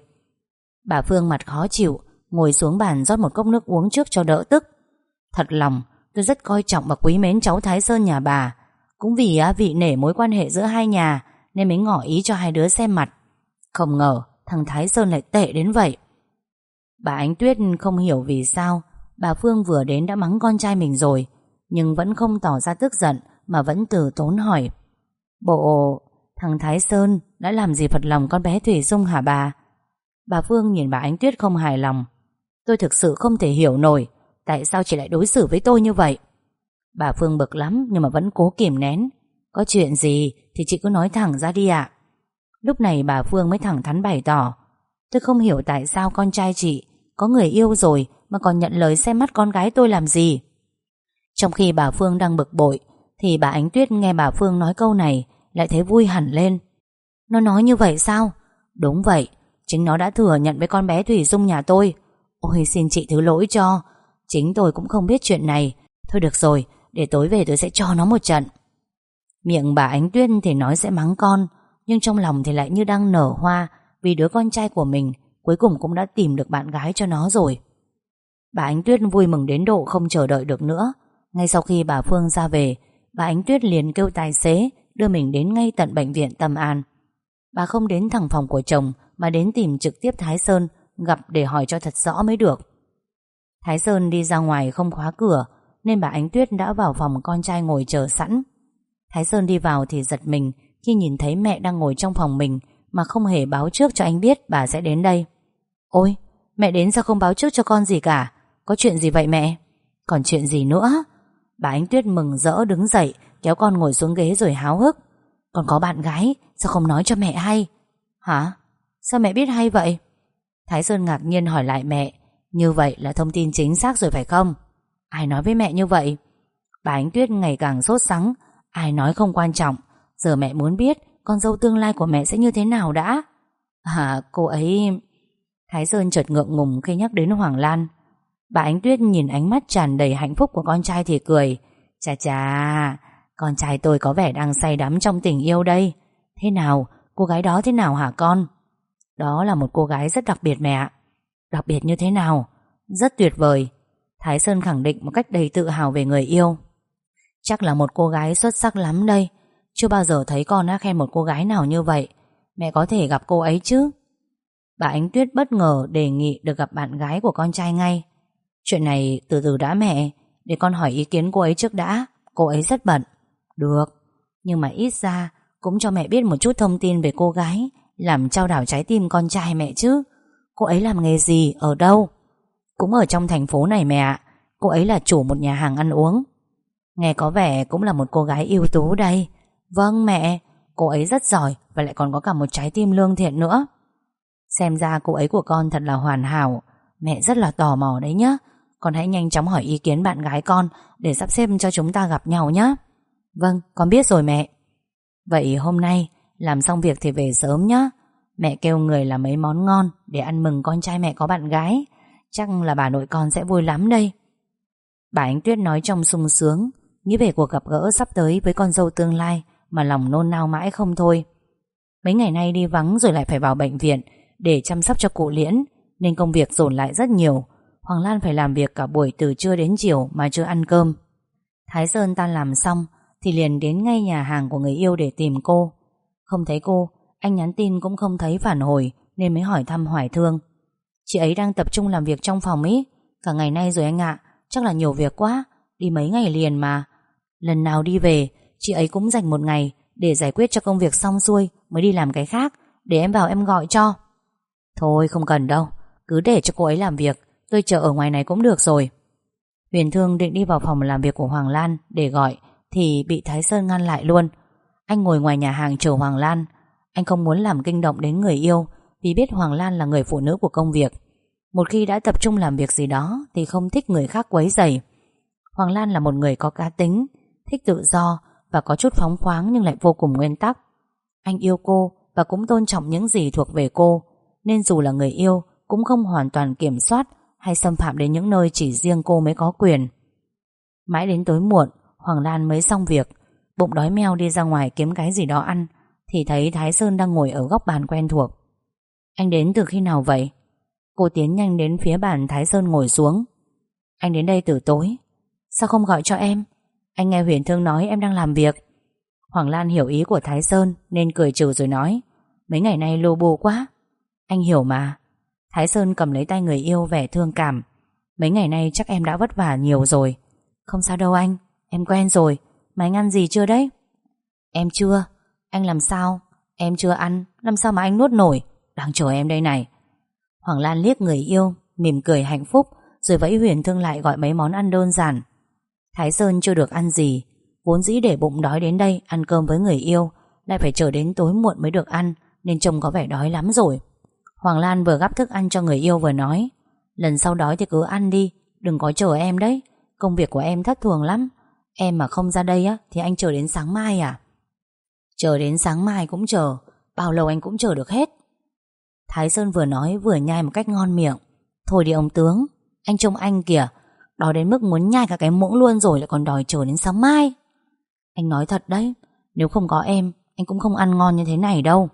Bà Phương mặt khó chịu, ngồi xuống bàn rót một cốc nước uống trước cho đỡ tức. Thật lòng tôi rất coi trọng và quý mến cháu Thái Sơn nhà bà. Cũng vì vị nể mối quan hệ giữa hai nhà nên mới ngỏ ý cho hai đứa xem mặt. Không ngờ thằng Thái Sơn lại tệ đến vậy. Bà Ánh Tuyết không hiểu vì sao bà Phương vừa đến đã mắng con trai mình rồi, nhưng vẫn không tỏ ra tức giận mà vẫn từ tốn hỏi: Bộ thằng Thái Sơn đã làm gì phật lòng con bé Thủy Dung hả bà? Bà Phương nhìn bà Ánh Tuyết không hài lòng. Tôi thực sự không thể hiểu nổi tại sao chị lại đối xử với tôi như vậy. Bà Phương bực lắm nhưng mà vẫn cố kìm nén. Có chuyện gì thì chị cứ nói thẳng ra đi ạ. Lúc này bà Phương mới thẳng thắn bày tỏ: tôi không hiểu tại sao con trai chị có người yêu rồi mà còn nhận lời xem mắt con gái tôi làm gì. Trong khi bà Phương đang bực bội thì bà Ánh Tuyết nghe bà Phương nói câu này lại thấy vui hẳn lên. Nó nói như vậy sao? Đúng vậy, chính nó đã thừa nhận với con bé Thủy Dung nhà tôi. Ôi xin chị thứ lỗi cho, chính tôi cũng không biết chuyện này. Thôi được rồi, để tối về tôi sẽ cho nó một trận. Miệng bà Ánh Tuyết thì nói sẽ mắng con, nhưng trong lòng thì lại như đang nở hoa vì đứa con trai của mình cuối cùng cũng đã tìm được bạn gái cho nó rồi. Bà Ánh Tuyết vui mừng đến độ không chờ đợi được nữa. Ngay sau khi bà Phương ra về bà Ánh Tuyết liền kêu tài xế đưa mình đến ngay tận bệnh viện Tâm An. Bà không đến thẳng phòng của chồng mà đến tìm trực tiếp Thái Sơn gặp để hỏi cho thật rõ mới được. Thái Sơn đi ra ngoài không khóa cửa nên bà Ánh Tuyết đã vào phòng con trai ngồi chờ sẵn. Thái Sơn đi vào thì giật mình khi nhìn thấy mẹ đang ngồi trong phòng mình mà không hề báo trước cho anh biết bà sẽ đến đây. Ôi, mẹ đến sao không báo trước cho con gì cả? Có chuyện gì vậy mẹ? Còn chuyện gì nữa? Bà Ánh Tuyết mừng rỡ đứng dậy kéo con ngồi xuống ghế rồi háo hức. Con có bạn gái, sao không nói cho mẹ hay? Hả? Sao mẹ biết hay vậy? Thái Sơn ngạc nhiên hỏi lại mẹ. Như vậy là thông tin chính xác rồi phải không? Ai nói với mẹ như vậy? Bà Ánh Tuyết ngày càng sốt sắng. Ai nói không quan trọng, giờ mẹ muốn biết con dâu tương lai của mẹ sẽ như thế nào đã. Cô ấy... Thái Sơn chợt ngượng ngùng khi nhắc đến Hoàng Lan. Bà Ánh Tuyết nhìn ánh mắt tràn đầy hạnh phúc của con trai thì cười. Chà chà, con trai tôi có vẻ đang say đắm trong tình yêu đây. Thế nào, cô gái đó thế nào hả con? Đó là một cô gái rất đặc biệt mẹ ạ. Đặc biệt như thế nào? Rất tuyệt vời. Thái Sơn khẳng định một cách đầy tự hào về người yêu. Chắc là một cô gái xuất sắc lắm đây. Chưa bao giờ thấy con đã khen một cô gái nào như vậy. Mẹ có thể gặp cô ấy chứ? Bà Ánh Tuyết bất ngờ đề nghị được gặp bạn gái của con trai ngay. Chuyện này từ từ đã mẹ, để con hỏi ý kiến cô ấy trước đã. Cô ấy rất bận. Được, nhưng mà ít ra cũng cho mẹ biết một chút thông tin về cô gái làm chao đảo trái tim con trai mẹ chứ. Cô ấy làm nghề gì, ở đâu? Cũng ở trong thành phố này mẹ ạ. Cô ấy là chủ một nhà hàng ăn uống. Nghe có vẻ cũng là một cô gái ưu tú đây. Vâng mẹ, cô ấy rất giỏi và lại còn có cả một trái tim lương thiện nữa. Xem ra cô ấy của con thật là hoàn hảo. Mẹ rất là tò mò đấy nhá. Con hãy nhanh chóng hỏi ý kiến bạn gái con để sắp xếp cho chúng ta gặp nhau nhé. Vâng, con biết rồi mẹ. Vậy hôm nay làm xong việc thì về sớm nhé. Mẹ kêu người làm mấy món ngon để ăn mừng con trai mẹ có bạn gái. Chắc là bà nội con sẽ vui lắm đây. Bà Ánh Tuyết nói trong sung sướng, nghĩ về cuộc gặp gỡ sắp tới với con dâu tương lai mà lòng nôn nao mãi không thôi. Mấy ngày nay đi vắng rồi lại phải vào bệnh viện để chăm sóc cho cụ Liễn, nên công việc dồn lại rất nhiều. Hoàng Lan phải làm việc cả buổi từ trưa đến chiều mà chưa ăn cơm. Thái Sơn tan làm xong thì liền đến ngay nhà hàng của người yêu để tìm cô. Không thấy cô, anh nhắn tin cũng không thấy phản hồi nên mới hỏi thăm hỏi thương. Chị ấy đang tập trung làm việc trong phòng ý. Cả ngày nay rồi anh ạ. Chắc là nhiều việc quá. Đi mấy ngày liền mà. Lần nào đi về chị ấy cũng dành một ngày để giải quyết cho công việc xong xuôi mới đi làm cái khác. Để em vào em gọi cho. Thôi không cần đâu. Cứ để cho cô ấy làm việc. Tôi chờ ở ngoài này cũng được rồi. Huyền Thương định đi vào phòng làm việc của Hoàng Lan để gọi thì bị Thái Sơn ngăn lại luôn. Anh ngồi ngoài nhà hàng chờ Hoàng Lan. Anh không muốn làm kinh động đến người yêu vì biết Hoàng Lan là người phụ nữ của công việc. Một khi đã tập trung làm việc gì đó thì không thích người khác quấy rầy. Hoàng Lan là một người có cá tính, thích tự do và có chút phóng khoáng nhưng lại vô cùng nguyên tắc. Anh yêu cô và cũng tôn trọng những gì thuộc về cô, nên dù là người yêu cũng không hoàn toàn kiểm soát hay xâm phạm đến những nơi chỉ riêng cô mới có quyền. Mãi đến tối muộn, Hoàng Lan mới xong việc, bụng đói meo đi ra ngoài kiếm cái gì đó ăn thì thấy Thái Sơn đang ngồi ở góc bàn quen thuộc. Anh đến từ khi nào vậy? Cô tiến nhanh đến phía bàn Thái Sơn ngồi xuống. Anh đến đây từ tối. Sao không gọi cho em? Anh nghe Huyền Thương nói em đang làm việc. Hoàng Lan hiểu ý của Thái Sơn nên cười trừ rồi nói, mấy ngày nay lô bô quá. Anh hiểu mà. Thái Sơn cầm lấy tay người yêu vẻ thương cảm. Mấy ngày nay chắc em đã vất vả nhiều rồi. Không sao đâu anh, em quen rồi. Mà anh ăn gì chưa đấy? Em chưa. Anh làm sao? Em chưa ăn, làm sao mà anh nuốt nổi? Đang chờ em đây này. Hoàng Lan liếc người yêu, mỉm cười hạnh phúc, rồi vẫy Huyền Thương lại gọi mấy món ăn đơn giản. Thái Sơn chưa được ăn gì, vốn dĩ để bụng đói đến đây ăn cơm với người yêu, lại phải chờ đến tối muộn mới được ăn, nên trông có vẻ đói lắm rồi. Hoàng Lan vừa gắp thức ăn cho người yêu vừa nói, lần sau đói thì cứ ăn đi, đừng có chờ em đấy. Công việc của em thất thường lắm. Em mà không ra đây á thì anh chờ đến sáng mai à? Chờ đến sáng mai cũng chờ. Bao lâu anh cũng chờ được hết. Thái Sơn vừa nói vừa nhai một cách ngon miệng. Thôi đi ông tướng, anh trông anh kìa, đói đến mức muốn nhai cả cái muỗng luôn rồi lại còn đòi chờ đến sáng mai. Anh nói thật đấy, nếu không có em, anh cũng không ăn ngon như thế này đâu.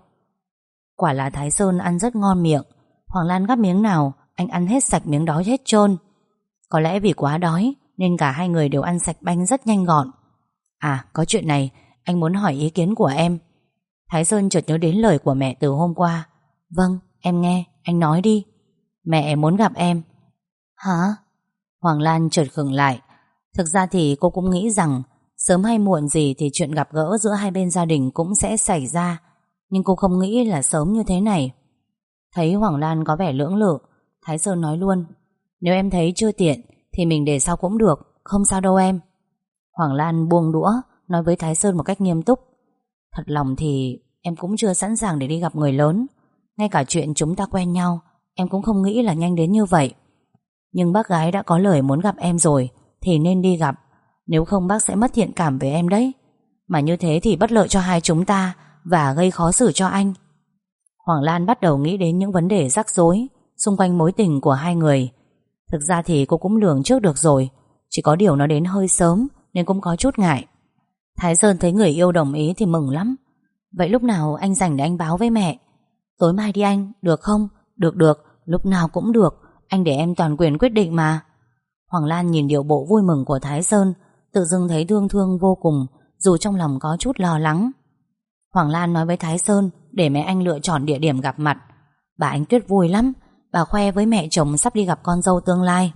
Quả là Thái Sơn ăn rất ngon miệng. Hoàng Lan gắp miếng nào anh ăn hết sạch miếng đó hết trơn. Có lẽ vì quá đói nên cả hai người đều ăn sạch banh rất nhanh gọn. À, có chuyện này, anh muốn hỏi ý kiến của em. Thái Sơn chợt nhớ đến lời của mẹ từ hôm qua. Vâng, em nghe, anh nói đi. Mẹ muốn gặp em. Hả? Hoàng Lan chợt khựng lại. Thực ra thì cô cũng nghĩ rằng sớm hay muộn gì thì chuyện gặp gỡ giữa hai bên gia đình cũng sẽ xảy ra, nhưng cô không nghĩ là sớm như thế này. Thấy Hoàng Lan có vẻ lưỡng lự, Thái Sơn nói luôn: nếu em thấy chưa tiện thì mình để sau cũng được, không sao đâu em. Hoàng Lan buông đũa, nói với Thái Sơn một cách nghiêm túc: thật lòng thì em cũng chưa sẵn sàng để đi gặp người lớn. Ngay cả chuyện chúng ta quen nhau em cũng không nghĩ là nhanh đến như vậy. Nhưng bác gái đã có lời muốn gặp em rồi thì nên đi gặp, nếu không bác sẽ mất thiện cảm với em đấy. Mà như thế thì bất lợi cho hai chúng ta và gây khó xử cho anh. Hoàng Lan bắt đầu nghĩ đến những vấn đề rắc rối xung quanh mối tình của hai người. Thực ra thì cô cũng lường trước được rồi, chỉ có điều nó đến hơi sớm nên cũng có chút ngại. Thái Sơn thấy người yêu đồng ý thì mừng lắm. Vậy lúc nào anh rảnh để anh báo với mẹ? Tối mai đi anh, được không? Được, lúc nào cũng được. Anh để em toàn quyền quyết định mà. Hoàng Lan nhìn điệu bộ vui mừng của Thái Sơn, tự dưng thấy thương thương vô cùng, dù trong lòng có chút lo lắng. Hoàng Lan nói với Thái Sơn để mẹ anh lựa chọn địa điểm gặp mặt. Bà Ánh Tuyết vui lắm, bà khoe với mẹ chồng sắp đi gặp con dâu tương lai.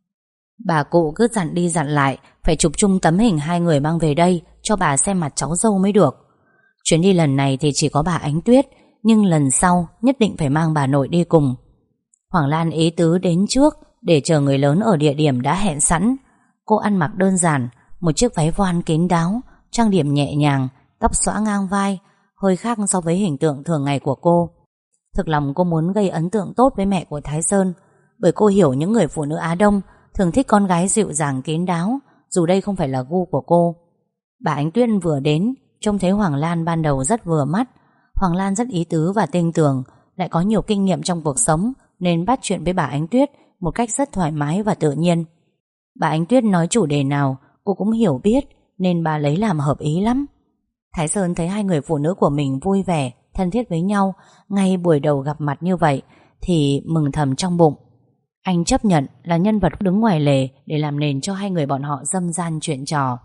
Bà cụ cứ dặn đi dặn lại phải chụp chung tấm hình hai người mang về đây cho bà xem mặt cháu dâu mới được. Chuyến đi lần này thì chỉ có bà Ánh Tuyết, nhưng lần sau nhất định phải mang bà nội đi cùng. Hoàng Lan ý tứ đến trước để chờ người lớn ở địa điểm đã hẹn sẵn. Cô ăn mặc đơn giản, một chiếc váy voan kín đáo, trang điểm nhẹ nhàng, tóc xõa ngang vai, hơi khác so với hình tượng thường ngày của cô. Thực lòng cô muốn gây ấn tượng tốt với mẹ của Thái Sơn, bởi cô hiểu những người phụ nữ Á Đông thường thích con gái dịu dàng kín đáo, dù đây không phải là gu của cô. Bà Ánh Tuyết vừa đến, trông thấy Hoàng Lan ban đầu rất vừa mắt. Hoàng Lan rất ý tứ và tin tưởng, lại có nhiều kinh nghiệm trong cuộc sống, nên bắt chuyện với bà Ánh Tuyết một cách rất thoải mái và tự nhiên. Bà Ánh Tuyết nói chủ đề nào cô cũng hiểu biết, nên bà lấy làm hợp ý lắm. Thái Sơn thấy hai người phụ nữ của mình vui vẻ, thân thiết với nhau ngay buổi đầu gặp mặt như vậy thì mừng thầm trong bụng. Anh chấp nhận là nhân vật đứng ngoài lề để làm nền cho hai người bọn họ dâm gian chuyện trò.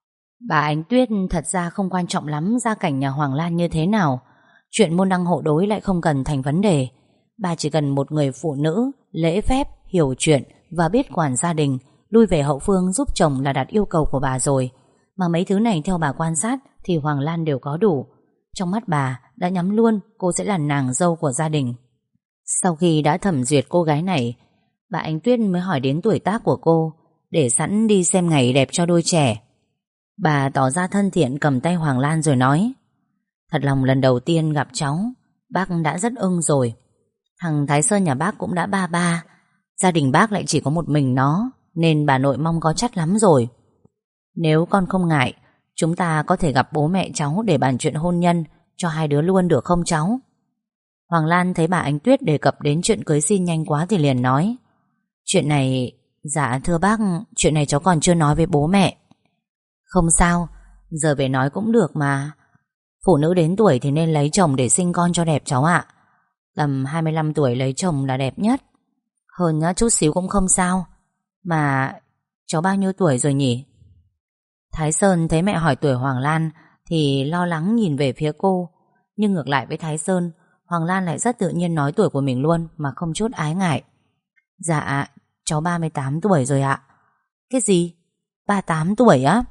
Bà Ánh Tuyết thật ra không quan trọng lắm gia cảnh nhà Hoàng Lan như thế nào. Chuyện môn đăng hộ đối lại không cần thành vấn đề. Bà chỉ cần một người phụ nữ lễ phép, hiểu chuyện và biết quản gia đình, lui về hậu phương giúp chồng là đạt yêu cầu của bà rồi. Mà mấy thứ này theo bà quan sát thì Hoàng Lan đều có đủ. Trong mắt bà đã nhắm luôn cô sẽ là nàng dâu của gia đình. Sau khi đã thẩm duyệt cô gái này, bà Ánh Tuyết mới hỏi đến tuổi tác của cô, để sẵn đi xem ngày đẹp cho đôi trẻ. Bà tỏ ra thân thiện cầm tay Hoàng Lan rồi nói: thật lòng lần đầu tiên gặp cháu, bác đã rất ưng rồi. Thằng Thái Sơn nhà bác cũng đã 33, gia đình bác lại chỉ có một mình nó, nên bà nội mong có chắc lắm rồi. Nếu con không ngại, chúng ta có thể gặp bố mẹ cháu để bàn chuyện hôn nhân cho hai đứa luôn được không cháu? Hoàng Lan thấy bà Ánh Tuyết đề cập đến chuyện cưới xin nhanh quá thì liền nói: chuyện này, dạ thưa bác, chuyện này cháu còn chưa nói với bố mẹ. Không sao, giờ về nói cũng được mà. Phụ nữ đến tuổi thì nên lấy chồng để sinh con cho đẹp cháu ạ. Tầm 25 tuổi lấy chồng là đẹp nhất. Hơn chút xíu cũng không sao. Mà cháu bao nhiêu tuổi rồi nhỉ? Thái Sơn thấy mẹ hỏi tuổi Hoàng Lan thì lo lắng nhìn về phía cô. Nhưng ngược lại với Thái Sơn, Hoàng Lan lại rất tự nhiên nói tuổi của mình luôn mà không chút ái ngại. Dạ, cháu 38 tuổi rồi ạ. Cái gì? 38 tuổi á?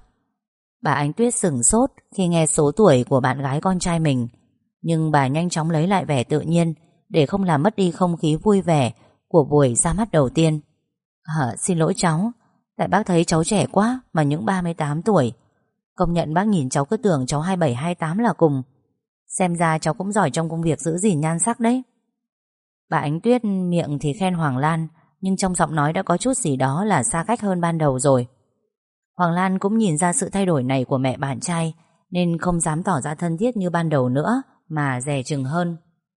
Bà Ánh Tuyết sửng sốt khi nghe số tuổi của bạn gái con trai mình. Nhưng bà nhanh chóng lấy lại vẻ tự nhiên để không làm mất đi không khí vui vẻ của buổi ra mắt đầu tiên. Xin lỗi cháu, tại bác thấy cháu trẻ quá mà những 38 tuổi. Công nhận bác nhìn cháu cứ tưởng cháu 27, 28 là cùng. Xem ra cháu cũng giỏi trong công việc giữ gìn nhan sắc đấy. Bà Ánh Tuyết miệng thì khen Hoàng Lan, nhưng trong giọng nói đã có chút gì đó là xa cách hơn ban đầu rồi. Hoàng Lan cũng nhìn ra sự thay đổi này của mẹ bạn trai, nên không dám tỏ ra thân thiết như ban đầu nữa, mà dè chừng hơn.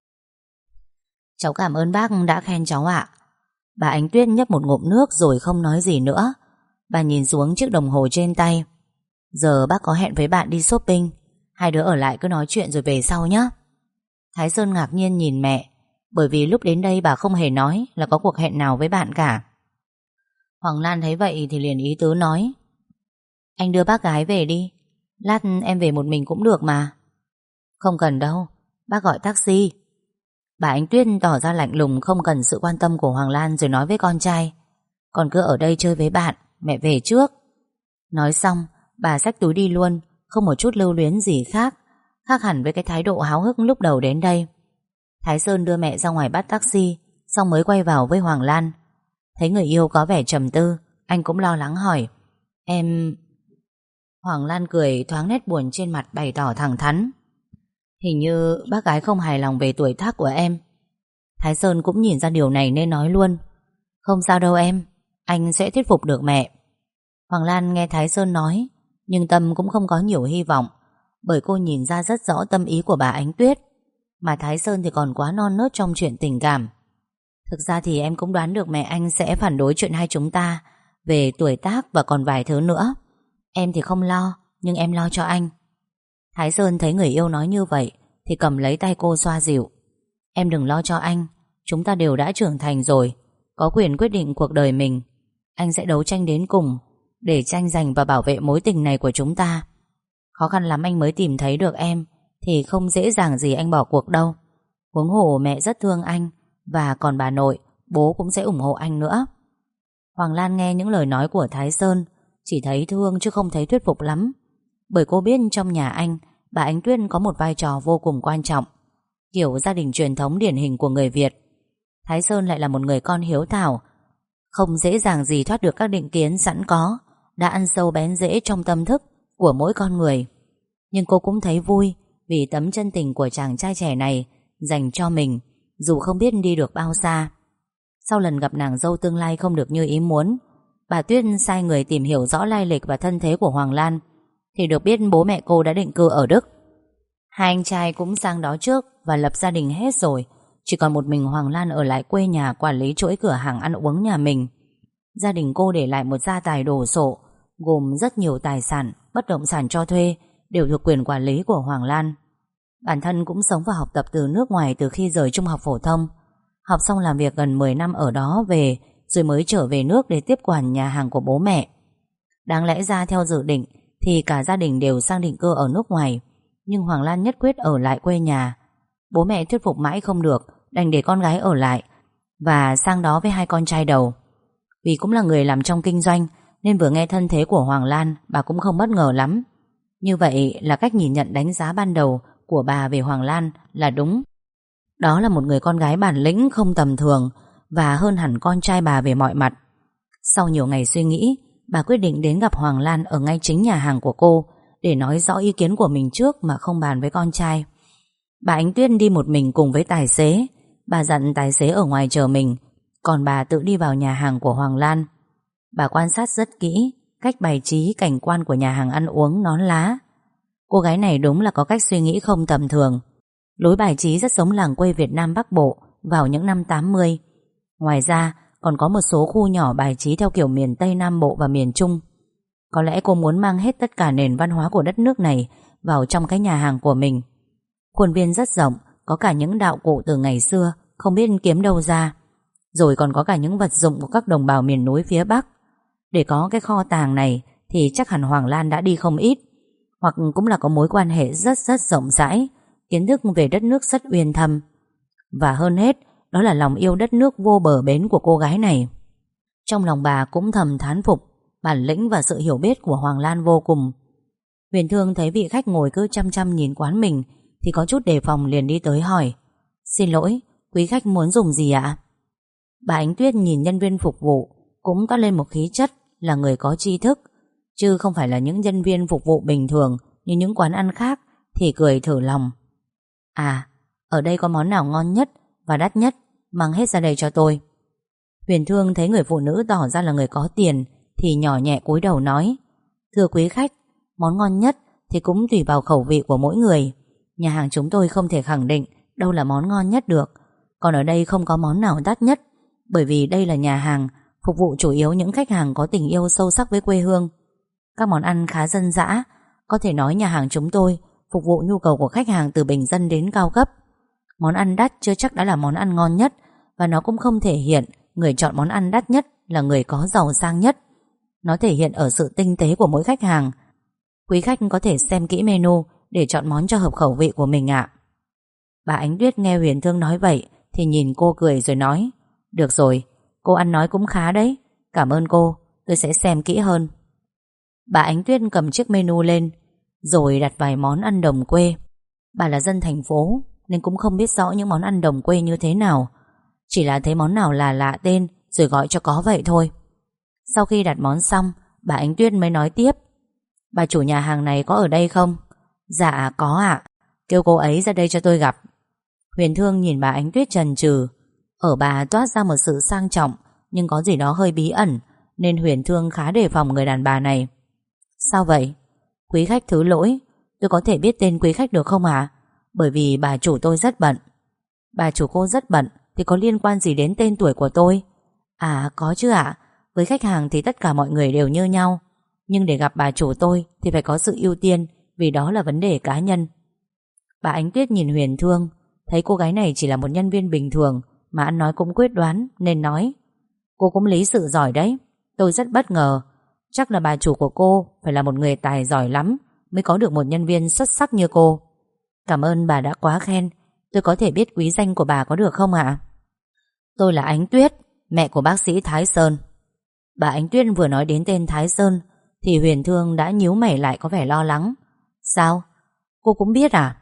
Cháu cảm ơn bác đã khen cháu ạ. Bà Ánh Tuyết nhấp một ngụm nước rồi không nói gì nữa. Bà nhìn xuống chiếc đồng hồ trên tay. Giờ bác có hẹn với bạn đi shopping, hai đứa ở lại cứ nói chuyện rồi về sau nhé. Thái Sơn ngạc nhiên nhìn mẹ, bởi vì lúc đến đây bà không hề nói là có cuộc hẹn nào với bạn cả. Hoàng Lan thấy vậy thì liền ý tứ nói: anh đưa bác gái về đi. Lát em về một mình cũng được mà. Không cần đâu, bác gọi taxi. Bà Ánh Tuyết tỏ ra lạnh lùng, không cần sự quan tâm của Hoàng Lan, rồi nói với con trai: Con cứ ở đây chơi với bạn, mẹ về trước. Nói xong, bà xách túi đi luôn, không một chút lưu luyến gì khác hẳn với cái thái độ háo hức lúc đầu đến đây. Thái Sơn đưa mẹ ra ngoài bắt taxi, xong mới quay vào với Hoàng Lan. Thấy người yêu có vẻ trầm tư, anh cũng lo lắng hỏi: Em... Hoàng Lan cười, thoáng nét buồn trên mặt, bày tỏ thẳng thắn: Hình như bác gái không hài lòng về tuổi tác của em. Thái Sơn cũng nhìn ra điều này nên nói luôn: Không sao đâu em, anh sẽ thuyết phục được mẹ. Hoàng Lan nghe Thái Sơn nói, nhưng tâm cũng không có nhiều hy vọng, bởi cô nhìn ra rất rõ tâm ý của bà Ánh Tuyết. Mà Thái Sơn thì còn quá non nớt trong chuyện tình cảm. Thực ra thì em cũng đoán được mẹ anh sẽ phản đối chuyện hai chúng ta về tuổi tác và còn vài thứ nữa. Em thì không lo, nhưng em lo cho anh. Thái Sơn thấy người yêu nói như vậy thì cầm lấy tay cô xoa dịu: Em đừng lo cho anh, chúng ta đều đã trưởng thành rồi, có quyền quyết định cuộc đời mình. Anh sẽ đấu tranh đến cùng để tranh giành và bảo vệ mối tình này của chúng ta. Khó khăn lắm anh mới tìm thấy được em, thì không dễ dàng gì anh bỏ cuộc đâu. Huống hồ mẹ rất thương anh, và còn bà nội, bố cũng sẽ ủng hộ anh nữa. Hoàng Lan nghe những lời nói của Thái Sơn chỉ thấy thương chứ không thấy thuyết phục lắm, bởi cô biết trong nhà anh, bà Ánh Tuyết có một vai trò vô cùng quan trọng, kiểu gia đình truyền thống điển hình của người Việt. Thái Sơn lại là một người con hiếu thảo, không dễ dàng gì thoát được các định kiến sẵn có, đã ăn sâu bén rễ trong tâm thức của mỗi con người. Nhưng cô cũng thấy vui vì tấm chân tình của chàng trai trẻ này dành cho mình, dù không biết đi được bao xa. Sau lần gặp nàng dâu tương lai không được như ý muốn, bà Tuyết sai người tìm hiểu rõ lai lịch và thân thế của Hoàng Lan, thì được biết bố mẹ cô đã định cư ở Đức. Hai anh trai cũng sang đó trước và lập gia đình hết rồi, chỉ còn một mình Hoàng Lan ở lại quê nhà quản lý chuỗi cửa hàng ăn uống nhà mình. Gia đình cô để lại một gia tài đồ sộ, gồm rất nhiều tài sản, bất động sản cho thuê đều thuộc quyền quản lý của Hoàng Lan. Bản thân cũng sống và học tập từ nước ngoài từ khi rời trung học phổ thông. Học xong làm việc gần 10 năm ở đó về, rồi mới trở về nước để tiếp quản nhà hàng của bố mẹ. Đáng lẽ ra theo dự định thì cả gia đình đều sang định cư ở nước ngoài, nhưng Hoàng Lan nhất quyết ở lại quê nhà. Bố mẹ thuyết phục mãi không được, đành để con gái ở lại và sang đó với hai con trai đầu. Vì cũng là người làm trong kinh doanh nên vừa nghe thân thế của Hoàng Lan, bà cũng không bất ngờ lắm. Như vậy là cách nhìn nhận đánh giá ban đầu của bà về Hoàng Lan là đúng. Đó là một người con gái bản lĩnh không tầm thường và hơn hẳn con trai bà về mọi mặt. Sau nhiều ngày suy nghĩ, bà quyết định đến gặp Hoàng Lan ở ngay chính nhà hàng của cô để nói rõ ý kiến của mình trước mà không bàn với con trai. Bà Ánh Tuyết đi một mình cùng với tài xế. Bà dặn tài xế ở ngoài chờ mình, còn bà tự đi vào nhà hàng của Hoàng Lan. Bà quan sát rất kỹ cách bày trí cảnh quan của nhà hàng ăn uống nón lá. Cô gái này đúng là có cách suy nghĩ không tầm thường. Lối bài trí rất giống làng quê Việt Nam Bắc Bộ vào những năm 80. Ngoài ra còn có một số khu nhỏ bài trí theo kiểu miền Tây Nam Bộ và miền Trung. Có lẽ cô muốn mang hết tất cả nền văn hóa của đất nước này vào trong cái nhà hàng của mình. Khuôn viên rất rộng, có cả những đạo cụ từ ngày xưa không biết kiếm đâu ra. Rồi còn có cả những vật dụng của các đồng bào miền núi phía Bắc. Để có cái kho tàng này thì chắc hẳn Hoàng Lan đã đi không ít, hoặc cũng là có mối quan hệ rất rộng rãi, kiến thức về đất nước rất uyên thâm. Và hơn hết, đó là lòng yêu đất nước vô bờ bến của cô gái này. Trong lòng bà cũng thầm thán phục bản lĩnh và sự hiểu biết của Hoàng Lan vô cùng. Huyền Thương thấy vị khách ngồi cứ chăm chăm nhìn quán mình thì có chút đề phòng, liền đi tới hỏi: Xin lỗi, quý khách muốn dùng gì ạ? Bà Ánh Tuyết nhìn nhân viên phục vụ cũng toát lên một khí chất là người có tri thức, chứ không phải là những nhân viên phục vụ bình thường như những quán ăn khác, thì cười thử lòng: À, ở đây có món nào ngon nhất và đắt nhất, mang hết ra đây cho tôi. Huyền Thương thấy người phụ nữ tỏ ra là người có tiền thì nhỏ nhẹ cúi đầu nói: Thưa quý khách, món ngon nhất thì cũng tùy vào khẩu vị của mỗi người. Nhà hàng chúng tôi không thể khẳng định đâu là món ngon nhất được. Còn ở đây không có món nào đắt nhất, bởi vì đây là nhà hàng phục vụ chủ yếu những khách hàng có tình yêu sâu sắc với quê hương. Các món ăn khá dân dã, có thể nói nhà hàng chúng tôi phục vụ nhu cầu của khách hàng từ bình dân đến cao cấp. Món ăn đắt chưa chắc đã là món ăn ngon nhất, và nó cũng không thể hiện người chọn món ăn đắt nhất là người có giàu sang nhất. Nó thể hiện ở sự tinh tế của mỗi khách hàng. Quý khách có thể xem kỹ menu để chọn món cho hợp khẩu vị của mình ạ. Bà Ánh Tuyết nghe Huyền Thương nói vậy thì nhìn cô cười rồi nói: Được rồi, cô ăn nói cũng khá đấy. Cảm ơn cô, tôi sẽ xem kỹ hơn. Bà Ánh Tuyết cầm chiếc menu lên rồi đặt vài món ăn đồng quê. Bà là dân thành phố nên cũng không biết rõ những món ăn đồng quê như thế nào, chỉ là thấy món nào là lạ tên rồi gọi cho có vậy thôi. Sau khi đặt món xong, bà Ánh Tuyết mới nói tiếp: Bà chủ nhà hàng này có ở đây không? Dạ có ạ. Kêu cô ấy ra đây cho tôi gặp. Huyền Thương nhìn bà Ánh Tuyết chần chừ. Ở bà toát ra một sự sang trọng, nhưng có gì đó hơi bí ẩn, nên Huyền Thương khá đề phòng người đàn bà này. Sao vậy? Quý khách thứ lỗi, tôi có thể biết tên quý khách được không ạ? Bởi vì bà chủ tôi rất bận. Bà chủ cô rất bận thì có liên quan gì đến tên tuổi của tôi? À có chứ ạ. Với khách hàng thì tất cả mọi người đều như nhau, nhưng để gặp bà chủ tôi thì phải có sự ưu tiên, vì đó là vấn đề cá nhân. Bà Ánh Tuyết nhìn Huyền Thương, thấy cô gái này chỉ là một nhân viên bình thường mà ăn nói cũng quyết đoán, nên nói: Cô cũng lý sự giỏi đấy. Tôi rất bất ngờ. Chắc là bà chủ của cô phải là một người tài giỏi lắm mới có được một nhân viên xuất sắc như cô. Cảm ơn bà đã quá khen. Tôi có thể biết quý danh của bà có được không ạ? Tôi là Ánh Tuyết, mẹ của bác sĩ Thái Sơn. Bà Ánh Tuyết vừa nói đến tên Thái Sơn thì Huyền Thương đã nhíu mày lại, có vẻ lo lắng. Sao? Cô cũng biết à?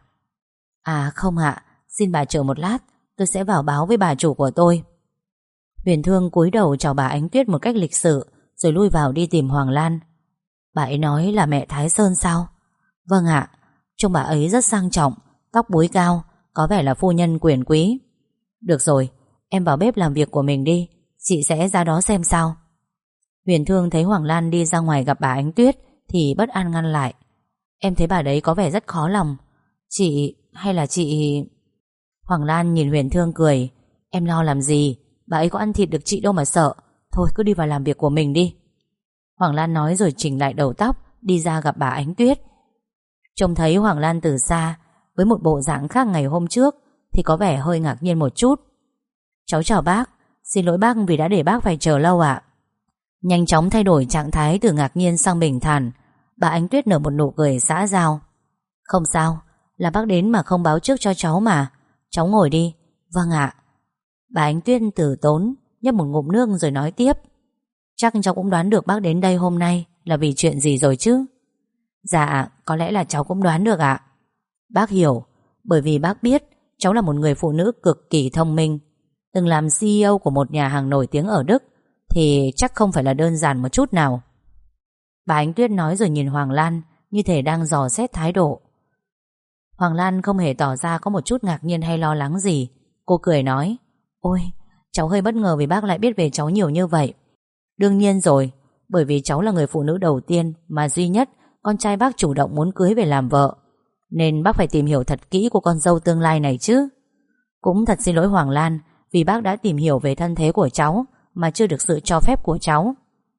À không ạ, xin bà chờ một lát, tôi sẽ vào báo với bà chủ của tôi. Huyền Thương cúi đầu chào bà Ánh Tuyết một cách lịch sự, rồi lui vào đi tìm Hoàng Lan. Bà ấy nói là mẹ Thái Sơn sao? Vâng ạ. Trông bà ấy rất sang trọng, tóc búi cao, có vẻ là phu nhân quyền quý. Được rồi, em vào bếp làm việc của mình đi, chị sẽ ra đó xem sao. Huyền Thương thấy Hoàng Lan đi ra ngoài gặp bà Ánh Tuyết thì bất an ngăn lại. Em thấy bà đấy có vẻ rất khó lòng. Chị, hay là chị... Hoàng Lan nhìn Huyền Thương cười. Em lo làm gì, bà ấy có ăn thịt được chị đâu mà sợ. Thôi cứ đi vào làm việc của mình đi. Hoàng Lan nói rồi chỉnh lại đầu tóc, đi ra gặp bà Ánh Tuyết. Trông thấy Hoàng Lan từ xa, với một bộ dạng khác ngày hôm trước, thì có vẻ hơi ngạc nhiên một chút. Cháu chào bác, xin lỗi bác vì đã để bác phải chờ lâu ạ. Nhanh chóng thay đổi trạng thái từ ngạc nhiên sang bình thản, bà Ánh Tuyết nở một nụ cười xã giao. Không sao, là bác đến mà không báo trước cho cháu mà. Cháu ngồi đi. Vâng ạ. Bà Ánh Tuyết từ tốn nhấp một ngụm nước rồi nói tiếp. Chắc cháu cũng đoán được bác đến đây hôm nay là vì chuyện gì rồi chứ? Dạ, có lẽ là cháu cũng đoán được ạ. Bác hiểu, bởi vì bác biết cháu là một người phụ nữ cực kỳ thông minh, từng làm CEO của một nhà hàng nổi tiếng ở Đức, thì chắc không phải là đơn giản một chút nào. Bà Ánh Tuyết nói rồi nhìn Hoàng Lan như thể đang dò xét thái độ. Hoàng Lan không hề tỏ ra có một chút ngạc nhiên hay lo lắng gì. Cô cười nói: Ôi, cháu hơi bất ngờ vì bác lại biết về cháu nhiều như vậy. Đương nhiên rồi, bởi vì cháu là người phụ nữ đầu tiên mà duy nhất con trai bác chủ động muốn cưới về làm vợ, nên bác phải tìm hiểu thật kỹ cô con dâu tương lai này chứ. Cũng thật xin lỗi Hoàng Lan, vì bác đã tìm hiểu về thân thế của cháu mà chưa được sự cho phép của cháu.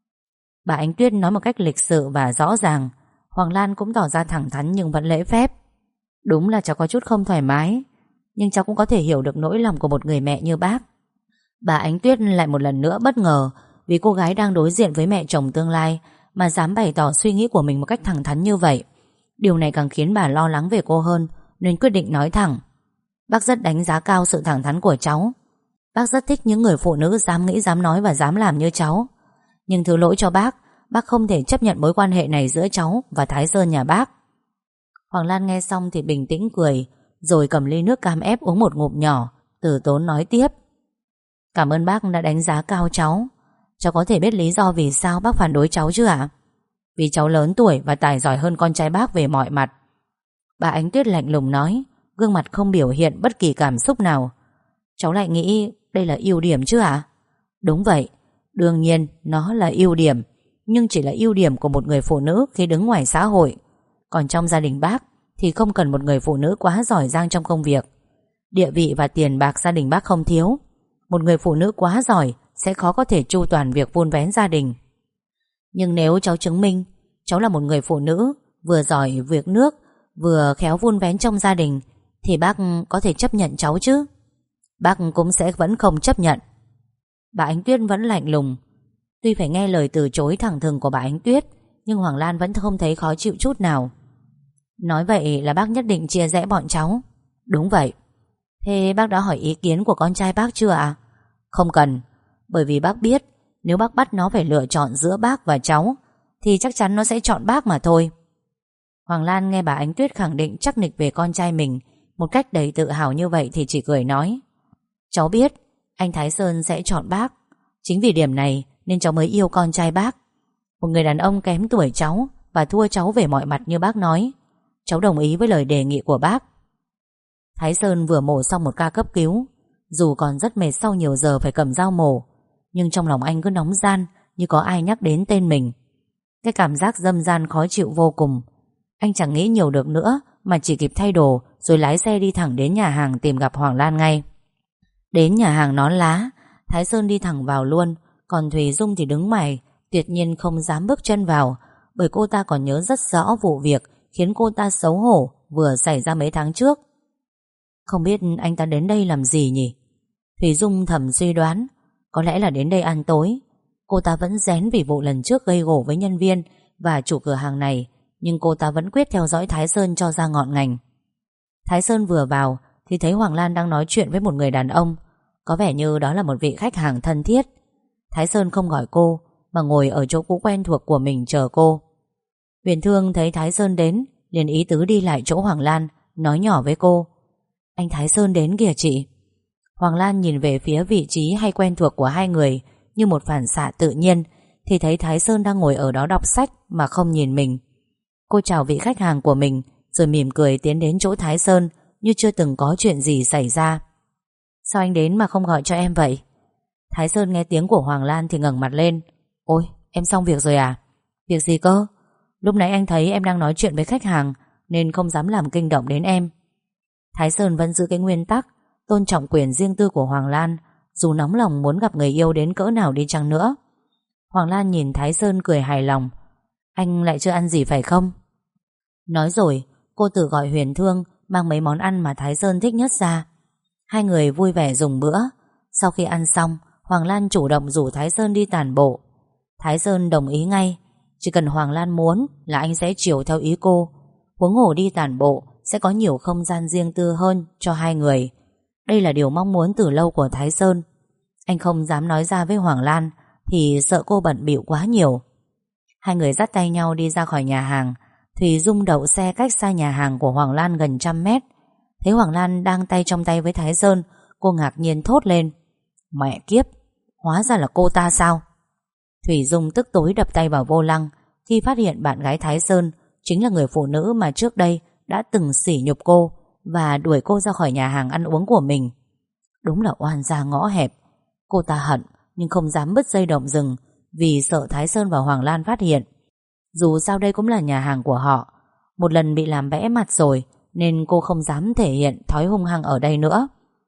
Bà Ánh Tuyết nói một cách lịch sự và rõ ràng. Hoàng Lan cũng tỏ ra thẳng thắn nhưng vẫn lễ phép. Đúng là cháu có chút không thoải mái, nhưng cháu cũng có thể hiểu được nỗi lòng của một người mẹ như bác. Bà Ánh Tuyết lại một lần nữa bất ngờ vì cô gái đang đối diện với mẹ chồng tương lai mà dám bày tỏ suy nghĩ của mình một cách thẳng thắn như vậy. Điều này càng khiến bà lo lắng về cô hơn, nên quyết định nói thẳng. Bác rất đánh giá cao sự thẳng thắn của cháu. Bác rất thích những người phụ nữ dám nghĩ, dám nói và dám làm như cháu. Nhưng thứ lỗi cho bác không thể chấp nhận mối quan hệ này giữa cháu và Thái Sơn nhà bác. Hoàng Lan nghe xong thì bình tĩnh cười, rồi cầm ly nước cam ép uống một ngụm nhỏ, từ tốn nói tiếp. Cảm ơn bác đã đánh giá cao cháu. Cháu có thể biết lý do vì sao bác phản đối cháu chứ ạ? Vì cháu lớn tuổi và tài giỏi hơn con trai bác về mọi mặt. Bà Ánh Tuyết lạnh lùng nói, gương mặt không biểu hiện bất kỳ cảm xúc nào. Cháu lại nghĩ đây là ưu điểm chứ ạ? Đúng vậy, đương nhiên nó là ưu điểm, nhưng chỉ là ưu điểm của một người phụ nữ khi đứng ngoài xã hội. Còn trong gia đình bác thì không cần một người phụ nữ quá giỏi giang trong công việc. Địa vị và tiền bạc gia đình bác không thiếu. Một người phụ nữ quá giỏi sẽ khó có thể chu toàn việc vun vén gia đình. Nhưng nếu cháu chứng minh cháu là một người phụ nữ vừa giỏi việc nước, vừa khéo vun vén trong gia đình, thì bác có thể chấp nhận cháu chứ? Bác cũng sẽ vẫn không chấp nhận. Bà Ánh Tuyết vẫn lạnh lùng. Tuy phải nghe lời từ chối thẳng thừng của bà Ánh Tuyết, nhưng Hoàng Lan vẫn không thấy khó chịu chút nào. Nói vậy là bác nhất định chia rẽ bọn cháu? Đúng vậy. Thế bác đã hỏi ý kiến của con trai bác chưa ạ? Không cần, bởi vì bác biết nếu bác bắt nó phải lựa chọn giữa bác và cháu thì chắc chắn nó sẽ chọn bác mà thôi. Hoàng Lan nghe bà Ánh Tuyết khẳng định chắc nịch về con trai mình một cách đầy tự hào như vậy thì chỉ cười nói: cháu biết anh Thái Sơn sẽ chọn bác. Chính vì điểm này nên cháu mới yêu con trai bác. Một người đàn ông kém tuổi cháu và thua cháu về mọi mặt như bác nói. Cháu đồng ý với lời đề nghị của bác. Thái Sơn vừa mổ xong một ca cấp cứu. Dù còn rất mệt sau nhiều giờ phải cầm dao mổ, nhưng trong lòng anh cứ nóng ran như có ai nhắc đến tên mình. Cái cảm giác dâm gian khó chịu vô cùng. Anh chẳng nghĩ nhiều được nữa mà chỉ kịp thay đồ rồi lái xe đi thẳng đến nhà hàng tìm gặp Hoàng Lan ngay. Đến nhà hàng Nón Lá, Thái Sơn đi thẳng vào luôn, còn Thùy Dung thì đứng mày, tuyệt nhiên không dám bước chân vào, bởi cô ta còn nhớ rất rõ vụ việc khiến cô ta xấu hổ vừa xảy ra mấy tháng trước. Không biết anh ta đến đây làm gì nhỉ? Thùy Dung thầm suy đoán, có lẽ là đến đây ăn tối. Cô ta vẫn rén vì vụ lần trước gây gổ với nhân viên và chủ cửa hàng này, nhưng cô ta vẫn quyết theo dõi Thái Sơn cho ra ngọn ngành. Thái Sơn vừa vào thì thấy Hoàng Lan đang nói chuyện với một người đàn ông. Có vẻ như đó là một vị khách hàng thân thiết. Thái Sơn không gọi cô mà ngồi ở chỗ cũ quen thuộc của mình chờ cô. Huyền Thương thấy Thái Sơn đến liền ý tứ đi lại chỗ Hoàng Lan, nói nhỏ với cô: anh Thái Sơn đến kìa chị. Hoàng Lan nhìn về phía vị trí hay quen thuộc của hai người như một phản xạ tự nhiên, thì thấy Thái Sơn đang ngồi ở đó đọc sách mà không nhìn mình. Cô chào vị khách hàng của mình rồi mỉm cười tiến đến chỗ Thái Sơn như chưa từng có chuyện gì xảy ra. Sao anh đến mà không gọi cho em vậy? Thái Sơn nghe tiếng của Hoàng Lan thì ngẩng mặt lên. Ôi, em xong việc rồi à? Việc gì cơ? Lúc nãy anh thấy em đang nói chuyện với khách hàng nên không dám làm kinh động đến em. Thái Sơn vẫn giữ cái nguyên tắc tôn trọng quyền riêng tư của Hoàng Lan, dù nóng lòng muốn gặp người yêu đến cỡ nào đi chăng nữa. Hoàng Lan nhìn Thái Sơn cười hài lòng. Anh lại chưa ăn gì phải không? Nói rồi cô tự gọi Huyền Thương mang mấy món ăn mà Thái Sơn thích nhất ra. Hai người vui vẻ dùng bữa. Sau khi ăn xong, Hoàng Lan chủ động rủ Thái Sơn đi tản bộ. Thái Sơn đồng ý ngay. Chỉ cần Hoàng Lan muốn là anh sẽ chiều theo ý cô. Huống hồ đi tản bộ sẽ có nhiều không gian riêng tư hơn cho hai người. Đây là điều mong muốn từ lâu của Thái Sơn. Anh không dám nói ra với Hoàng Lan thì sợ cô bận bịu quá nhiều. Hai người dắt tay nhau đi ra khỏi nhà hàng. Thùy Dung đậu xe cách xa nhà hàng của Hoàng Lan gần 100 mét. Thấy Hoàng Lan đang tay trong tay với Thái Sơn, cô ngạc nhiên thốt lên: mẹ kiếp, hóa ra là cô ta sao? Thùy Dung tức tối đập tay vào vô lăng khi phát hiện bạn gái Thái Sơn chính là người phụ nữ mà trước đây đã từng sỉ nhục cô và đuổi cô ra khỏi nhà hàng ăn uống của mình. Đúng là oan gia ngõ hẹp. Cô ta hận nhưng không dám bứt dây động rừng vì sợ Thái Sơn và Hoàng Lan phát hiện. Dù sao đây cũng là nhà hàng của họ. Một lần bị làm bẽ mặt rồi nên cô không dám thể hiện thói hung hăng ở đây nữa.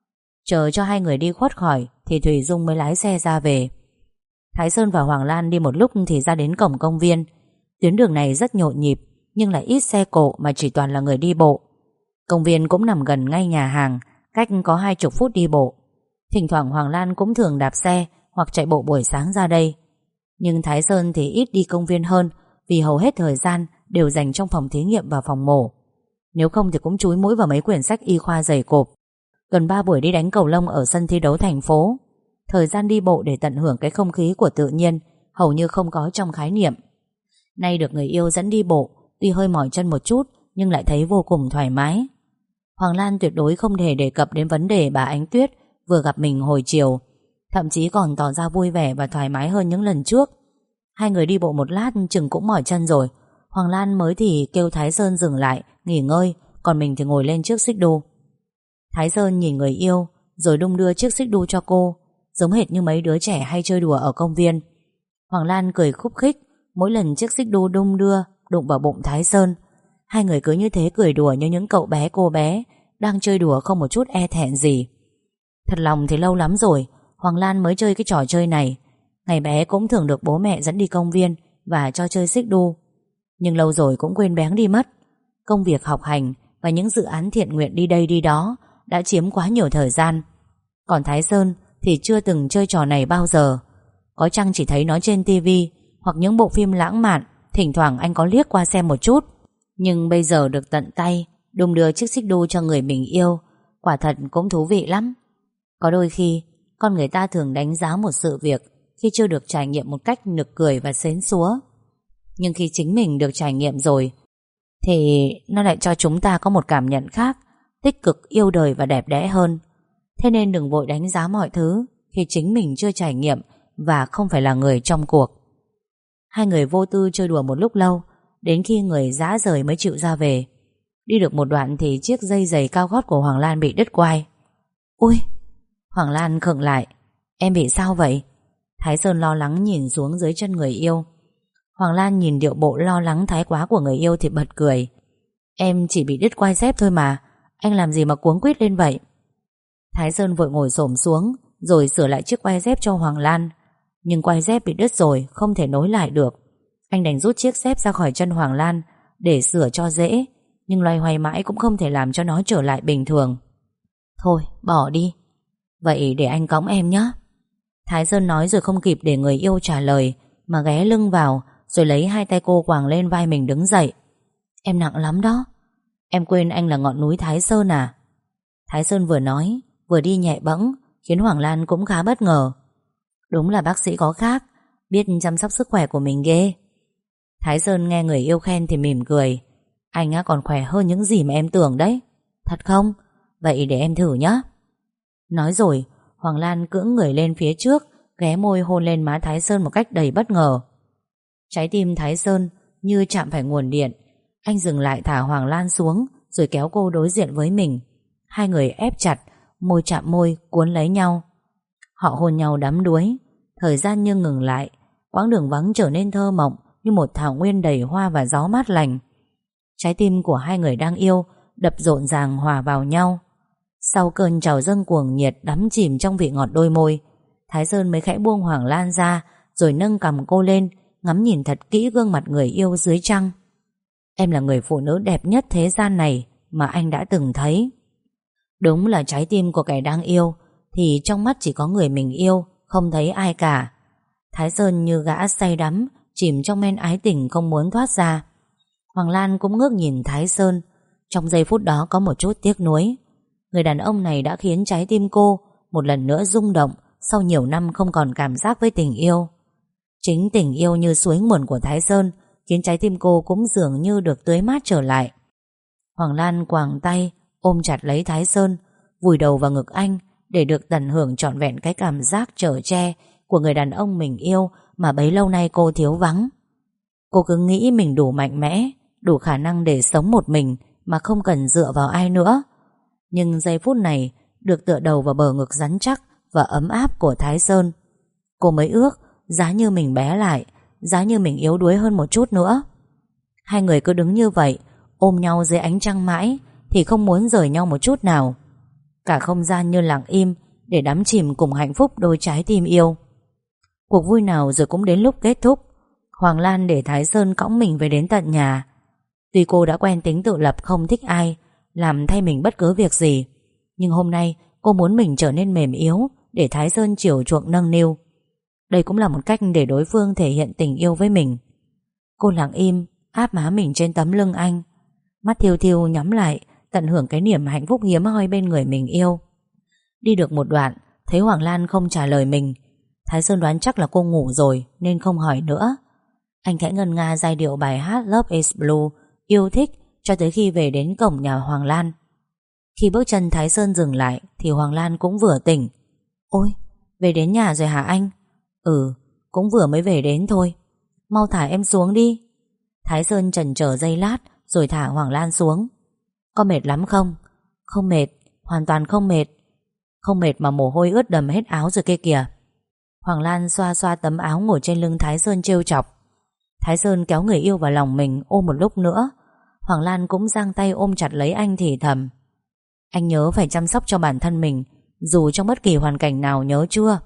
Chờ cho hai người đi khuất khỏi thì Thùy Dung mới lái xe ra về. Thái Sơn và Hoàng Lan đi một lúc thì ra đến cổng công viên. Tuyến đường này rất nhộn nhịp nhưng lại ít xe cộ mà chỉ toàn là người đi bộ. Công viên cũng nằm gần ngay nhà hàng, cách có 20 phút đi bộ. Thỉnh thoảng Hoàng Lan cũng thường đạp xe hoặc chạy bộ buổi sáng ra đây. Nhưng Thái Sơn thì ít đi công viên hơn vì hầu hết thời gian đều dành trong phòng thí nghiệm và phòng mổ. Nếu không thì cũng chúi mũi vào mấy quyển sách y khoa dày cộp. Tuần 3 buổi đi đánh cầu lông ở sân thi đấu thành phố. Thời gian đi bộ để tận hưởng cái không khí của tự nhiên hầu như không có trong khái niệm. Nay được người yêu dẫn đi bộ, tuy hơi mỏi chân một chút nhưng lại thấy vô cùng thoải mái. Hoàng Lan tuyệt đối không thể đề cập đến vấn đề bà Ánh Tuyết vừa gặp mình hồi chiều, thậm chí còn tỏ ra vui vẻ và thoải mái hơn những lần trước. Hai người đi bộ một lát chừng cũng mỏi chân rồi. Hoàng Lan mới thì kêu Thái Sơn dừng lại nghỉ ngơi, còn mình thì ngồi lên chiếc xích đu. Thái Sơn nhìn người yêu rồi đung đưa chiếc xích đu cho cô, giống hệt như mấy đứa trẻ hay chơi đùa ở công viên. Hoàng Lan cười khúc khích mỗi lần chiếc xích đu đung đưa đụng vào bụng Thái Sơn. Hai người cứ như thế cười đùa như những cậu bé cô bé đang chơi đùa không một chút e thẹn gì. Thật lòng thì lâu lắm rồi Hoàng Lan mới chơi cái trò chơi này. Ngày bé cũng thường được bố mẹ dẫn đi công viên và cho chơi xích đu, nhưng lâu rồi cũng quên béng đi mất. Công việc học hành và những dự án thiện nguyện đi đây đi đó đã chiếm quá nhiều thời gian. Còn Thái Sơn thì chưa từng chơi trò này bao giờ. Có chăng chỉ thấy nó trên tivi hoặc những bộ phim lãng mạn thỉnh thoảng anh có liếc qua xem một chút. Nhưng bây giờ được tận tay đung đưa chiếc xích đu cho người mình yêu, quả thật cũng thú vị lắm. Có đôi khi con người ta thường đánh giá một sự việc khi chưa được trải nghiệm một cách nực cười và sến súa. Nhưng khi chính mình được trải nghiệm rồi thì nó lại cho chúng ta có một cảm nhận khác, tích cực, yêu đời và đẹp đẽ hơn. Thế nên đừng vội đánh giá mọi thứ khi chính mình chưa trải nghiệm và không phải là người trong cuộc. Hai người vô tư chơi đùa một lúc lâu, đến khi người rã rời mới chịu ra về. Đi được một đoạn thì chiếc dây giày cao gót của Hoàng Lan bị đứt quai. Ui! Hoàng Lan khựng lại. Em bị sao vậy? Thái Sơn lo lắng nhìn xuống dưới chân người yêu. Hoàng Lan nhìn điệu bộ lo lắng thái quá của người yêu thì bật cười. Em chỉ bị đứt quai dép thôi mà, anh làm gì mà cuống quýt lên vậy? Thái Sơn vội ngồi xổm xuống rồi sửa lại chiếc quai dép cho Hoàng Lan. Nhưng quai dép bị đứt rồi, không thể nối lại được. Anh đành rút chiếc dép ra khỏi chân Hoàng Lan để sửa cho dễ, nhưng loay hoay mãi cũng không thể làm cho nó trở lại bình thường. Thôi bỏ đi, vậy để anh cõng em nhé. Thái Sơn nói rồi không kịp để người yêu trả lời mà ghé lưng vào, rồi lấy hai tay cô quàng lên vai mình đứng dậy. Em nặng lắm đó. Em quên anh là ngọn núi Thái Sơn à? Thái Sơn vừa nói vừa đi nhẹ bẫng, khiến Hoàng Lan cũng khá bất ngờ. Đúng là bác sĩ có khác, biết chăm sóc sức khỏe của mình ghê. Thái Sơn nghe người yêu khen thì mỉm cười. Anh á còn khỏe hơn những gì mà em tưởng đấy. Thật không? Vậy để em thử nhé. Nói rồi Hoàng Lan cưỡng người lên phía trước, ghé môi hôn lên má Thái Sơn một cách đầy bất ngờ. Trái tim Thái Sơn như chạm phải nguồn điện. Anh dừng lại thả Hoàng Lan xuống, rồi kéo cô đối diện với mình. Hai người ép chặt, môi chạm môi, cuốn lấy nhau. Họ hôn nhau đắm đuối. Thời gian như ngừng lại. Quãng đường vắng trở nên thơ mộng, như một thảo nguyên đầy hoa và gió mát lành. Trái tim của hai người đang yêu đập rộn ràng hòa vào nhau. Sau cơn trào dâng cuồng nhiệt đắm chìm trong vị ngọt đôi môi, Thái Sơn mới khẽ buông Hoàng Lan ra, rồi nâng cằm cô lên, ngắm nhìn thật kỹ gương mặt người yêu dưới trăng. Em là người phụ nữ đẹp nhất thế gian này mà anh đã từng thấy. Đúng là trái tim của kẻ đang yêu thì trong mắt chỉ có người mình yêu, không thấy ai cả. Thái Sơn như gã say đắm, chìm trong men ái tình không muốn thoát ra. Hoàng Lan cũng ngước nhìn Thái Sơn. Trong giây phút đó có một chút tiếc nuối. Người đàn ông này đã khiến trái tim cô một lần nữa rung động sau nhiều năm không còn cảm giác với tình yêu. Chính tình yêu như suối nguồn của Thái Sơn khiến trái tim cô cũng dường như được tưới mát trở lại. Hoàng Lan quàng tay ôm chặt lấy Thái Sơn, vùi đầu vào ngực anh để được tận hưởng trọn vẹn cái cảm giác chở che của người đàn ông mình yêu mà bấy lâu nay cô thiếu vắng. Cô cứ nghĩ mình đủ mạnh mẽ, đủ khả năng để sống một mình mà không cần dựa vào ai nữa. Nhưng giây phút này được tựa đầu vào bờ ngực rắn chắc và ấm áp của Thái Sơn, cô mới ước giá như mình bé lại, giá như mình yếu đuối hơn một chút nữa. Hai người cứ đứng như vậy ôm nhau dưới ánh trăng mãi thì không muốn rời nhau một chút nào. Cả không gian như lặng im để đắm chìm cùng hạnh phúc đôi trái tim yêu. Cuộc vui nào rồi cũng đến lúc kết thúc. Hoàng Lan để Thái Sơn cõng mình về đến tận nhà. Tuy cô đã quen tính tự lập, không thích ai làm thay mình bất cứ việc gì, nhưng hôm nay cô muốn mình trở nên mềm yếu để Thái Sơn chiều chuộng nâng niu. Đây cũng là một cách để đối phương thể hiện tình yêu với mình. Cô lặng im áp má mình trên tấm lưng anh, mắt thiêu thiêu nhắm lại, tận hưởng cái niềm hạnh phúc hiếm hoi bên người mình yêu. Đi được một đoạn thấy Hoàng Lan không trả lời mình. Thái Sơn đoán chắc là cô ngủ rồi nên không hỏi nữa. Anh khẽ ngân nga giai điệu bài hát Love is Blue yêu thích cho tới khi về đến cổng nhà Hoàng Lan. Khi bước chân Thái Sơn dừng lại thì Hoàng Lan cũng vừa tỉnh. Ôi, về đến nhà rồi hả anh? Ừ, cũng vừa mới về đến thôi. Mau thả em xuống đi. Thái Sơn chần chờ giây lát rồi thả Hoàng Lan xuống. Có mệt lắm không? Không mệt, hoàn toàn không mệt. Không mệt mà mồ hôi ướt đầm hết áo rồi kia kìa. Hoàng Lan xoa xoa tấm áo ngồi trên lưng Thái Sơn trêu chọc. Thái Sơn kéo người yêu vào lòng mình ôm một lúc nữa. Hoàng Lan cũng giang tay ôm chặt lấy anh thì thầm. Anh nhớ phải chăm sóc cho bản thân mình, dù trong bất kỳ hoàn cảnh nào, nhớ chưa?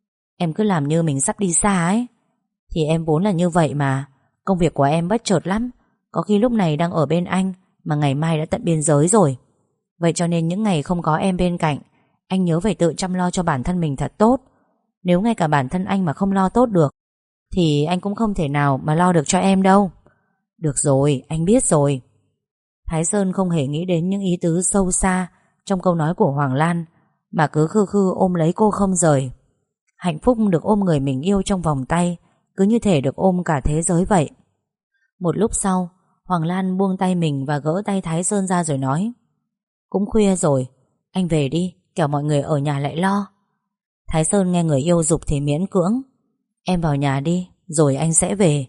Em cứ làm như mình sắp đi xa ấy. Thì em vốn là như vậy mà. Công việc của em bất chợt lắm. Có khi lúc này đang ở bên anh mà ngày mai đã tận biên giới rồi. Vậy cho nên những ngày không có em bên cạnh, anh nhớ phải tự chăm lo cho bản thân mình thật tốt. Nếu ngay cả bản thân anh mà không lo tốt được thì anh cũng không thể nào mà lo được cho em đâu. Được rồi, anh biết rồi. Thái Sơn không hề nghĩ đến những ý tứ sâu xa trong câu nói của Hoàng Lan, mà cứ khư khư ôm lấy cô không rời. Hạnh phúc được ôm người mình yêu trong vòng tay, cứ như thể được ôm cả thế giới vậy. Một lúc sau, Hoàng Lan buông tay mình và gỡ tay Thái Sơn ra rồi nói: Cũng khuya rồi, anh về đi, kẻo mọi người ở nhà lại lo. Thái Sơn nghe người yêu giục thì miễn cưỡng: Em vào nhà đi, rồi anh sẽ về.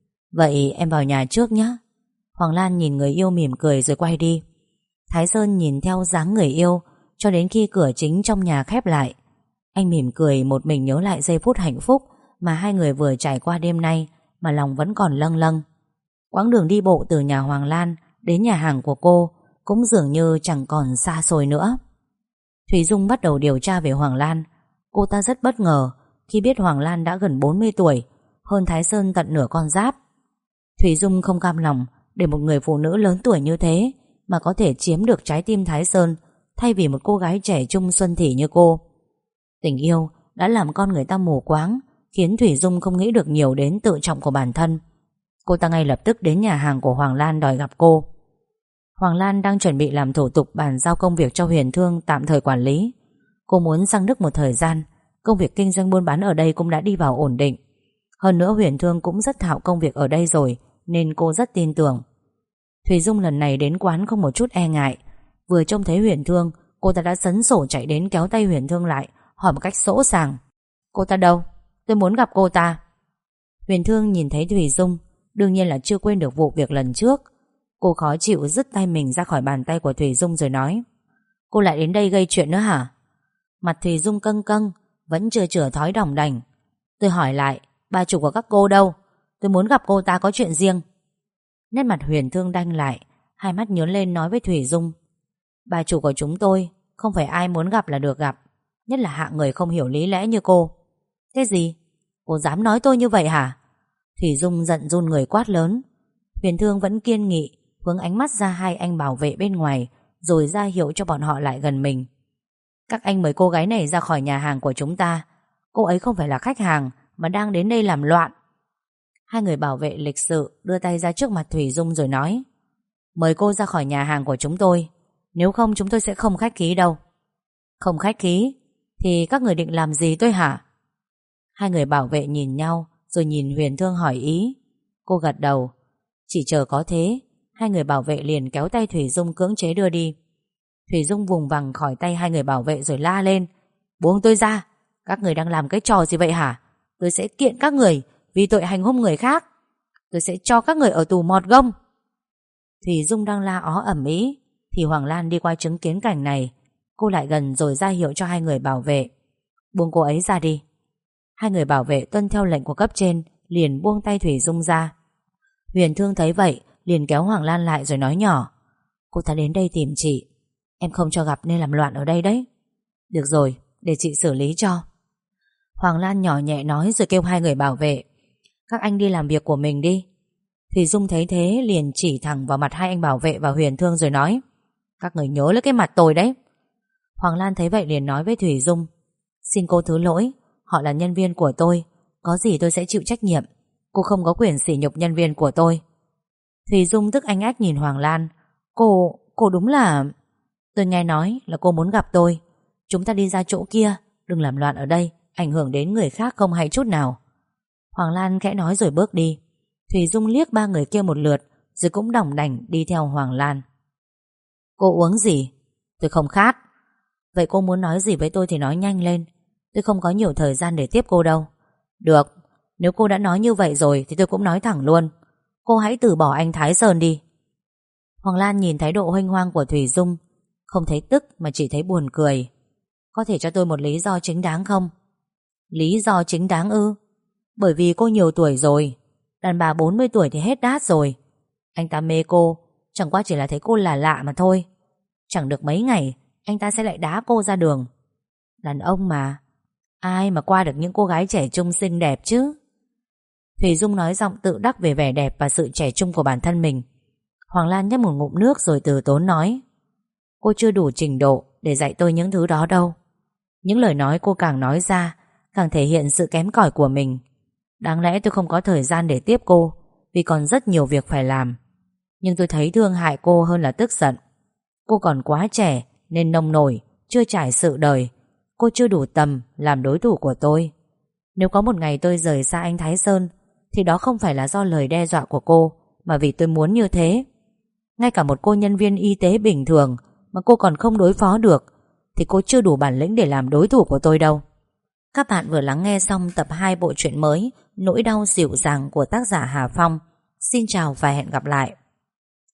Vậy em vào nhà trước nhé. Hoàng Lan nhìn người yêu mỉm cười rồi quay đi. Thái Sơn nhìn theo dáng người yêu cho đến khi cửa chính trong nhà khép lại. Anh mỉm cười một mình nhớ lại giây phút hạnh phúc mà hai người vừa trải qua đêm nay, mà lòng vẫn còn lâng lâng. Quãng đường đi bộ từ nhà Hoàng Lan đến nhà hàng của cô cũng dường như chẳng còn xa xôi nữa. Thủy Dung bắt đầu điều tra về Hoàng Lan. Cô ta rất bất ngờ khi biết Hoàng Lan đã gần 40 tuổi, hơn Thái Sơn tận nửa con giáp. Thủy Dung không cam lòng để một người phụ nữ lớn tuổi như thế mà có thể chiếm được trái tim Thái Sơn thay vì một cô gái trẻ trung xuân thị như cô. Tình yêu đã làm con người ta mù quáng, khiến Thủy Dung không nghĩ được nhiều đến tự trọng của bản thân. Cô ta ngay lập tức đến nhà hàng của Hoàng Lan đòi gặp cô. Hoàng Lan đang chuẩn bị làm thủ tục bàn giao công việc cho Huyền Thương tạm thời quản lý. Cô muốn sang Đức một thời gian, công việc kinh doanh buôn bán ở đây cũng đã đi vào ổn định. Hơn nữa Huyền Thương cũng rất thạo công việc ở đây rồi, nên cô rất tin tưởng. Thủy Dung lần này đến quán không một chút e ngại. Vừa trông thấy Huyền Thương, cô ta đã sấn sổ chạy đến kéo tay Huyền Thương lại, hỏi một cách sỗ sàng: Cô ta đâu? Tôi muốn gặp cô ta. Huyền Thương nhìn thấy Thủy Dung, đương nhiên là chưa quên được vụ việc lần trước. Cô khó chịu dứt tay mình ra khỏi bàn tay của Thủy Dung rồi nói: Cô lại đến đây gây chuyện nữa hả? Mặt Thủy Dung căng căng, vẫn chưa chữa thói đỏng đành. Tôi hỏi lại, bà chủ của các cô đâu? Tôi muốn gặp cô ta có chuyện riêng. Nét mặt Huyền Thương đanh lại, hai mắt nhướng lên nói với Thủy Dung: Bà chủ của chúng tôi không phải ai muốn gặp là được gặp, nhất là hạng người không hiểu lý lẽ như cô. Cái gì? Cô dám nói tôi như vậy hả? Thủy Dung giận run người quát lớn. Huyền Thương vẫn kiên nghị, hướng ánh mắt ra hai anh bảo vệ bên ngoài, rồi ra hiệu cho bọn họ lại gần mình. Các anh mời cô gái này ra khỏi nhà hàng của chúng ta. Cô ấy không phải là khách hàng mà đang đến đây làm loạn. Hai người bảo vệ lịch sự đưa tay ra trước mặt Thủy Dung rồi nói: Mời cô ra khỏi nhà hàng của chúng tôi, nếu không chúng tôi sẽ không khách khí đâu. Không khách khí? Thì các người định làm gì tôi hả? Hai người bảo vệ nhìn nhau rồi nhìn Huyền Thương hỏi ý. Cô gật đầu. Chỉ chờ có thế, hai người bảo vệ liền kéo tay Thủy Dung cưỡng chế đưa đi. Thủy Dung vùng vằng khỏi tay hai người bảo vệ rồi la lên: Buông tôi ra! Các người đang làm cái trò gì vậy hả? Tôi sẽ kiện các người vì tội hành hung người khác. Tôi sẽ cho các người ở tù mọt gông. Thủy Dung đang la ó ầm ĩ thì Hoàng Lan đi qua chứng kiến cảnh này. Cô lại gần rồi ra hiệu cho hai người bảo vệ: Buông cô ấy ra đi. Hai người bảo vệ tuân theo lệnh của cấp trên, liền buông tay Thủy Dung ra. Huyền Thương thấy vậy liền kéo Hoàng Lan lại rồi nói nhỏ: Cô ta đến đây tìm chị, em không cho gặp nên làm loạn ở đây đấy. Được rồi, để chị xử lý cho. Hoàng Lan nhỏ nhẹ nói rồi kêu hai người bảo vệ: Các anh đi làm việc của mình đi. Thủy Dung thấy thế liền chỉ thẳng vào mặt hai anh bảo vệ và Huyền Thương rồi nói: Các người nhớ lấy cái mặt tôi đấy. Hoàng Lan thấy vậy liền nói với Thủy Dung: Xin cô thứ lỗi, họ là nhân viên của tôi, có gì tôi sẽ chịu trách nhiệm. Cô không có quyền sỉ nhục nhân viên của tôi. Thủy Dung tức anh ách nhìn Hoàng Lan: Cô đúng là... Tôi nghe nói là cô muốn gặp tôi. Chúng ta đi ra chỗ kia, đừng làm loạn ở đây, ảnh hưởng đến người khác không hay chút nào. Hoàng Lan khẽ nói rồi bước đi. Thủy Dung liếc ba người kia một lượt rồi cũng đỏng đảnh đi theo Hoàng Lan. Cô uống gì? Tôi không khát. Vậy cô muốn nói gì với tôi thì nói nhanh lên, tôi không có nhiều thời gian để tiếp cô đâu. Được, nếu cô đã nói như vậy rồi thì tôi cũng nói thẳng luôn. Cô hãy từ bỏ anh Thái Sơn đi. Hoàng Lan nhìn thái độ huênh hoang của Thủy Dung, không thấy tức mà chỉ thấy buồn cười. Có thể cho tôi một lý do chính đáng không? Lý do chính đáng ư? Bởi vì cô nhiều tuổi rồi. Đàn bà 40 tuổi thì hết đát rồi. Anh ta mê cô chẳng qua chỉ là thấy cô là lạ mà thôi. Chẳng được mấy ngày anh ta sẽ lại đá cô ra đường. Đàn ông mà, ai mà qua được những cô gái trẻ trung xinh đẹp chứ? Thủy Dung nói giọng tự đắc về vẻ đẹp và sự trẻ trung của bản thân mình. Hoàng Lan nhấp một ngụm nước rồi từ tốn nói: Cô chưa đủ trình độ để dạy tôi những thứ đó đâu. Những lời nói cô càng nói ra càng thể hiện sự kém cỏi của mình. Đáng lẽ tôi không có thời gian để tiếp cô, vì còn rất nhiều việc phải làm. Nhưng tôi thấy thương hại cô hơn là tức giận. Cô còn quá trẻ nên nông nổi, chưa trải sự đời. Cô chưa đủ tầm làm đối thủ của tôi. Nếu có một ngày tôi rời xa anh Thái Sơn thì đó không phải là do lời đe dọa của cô, mà vì tôi muốn như thế. Ngay cả một cô nhân viên y tế bình thường mà cô còn không đối phó được thì cô chưa đủ bản lĩnh để làm đối thủ của tôi đâu. Các bạn vừa lắng nghe xong tập 2 bộ truyện mới Nỗi đau dịu dàng của tác giả Hà Phong. Xin chào và hẹn gặp lại.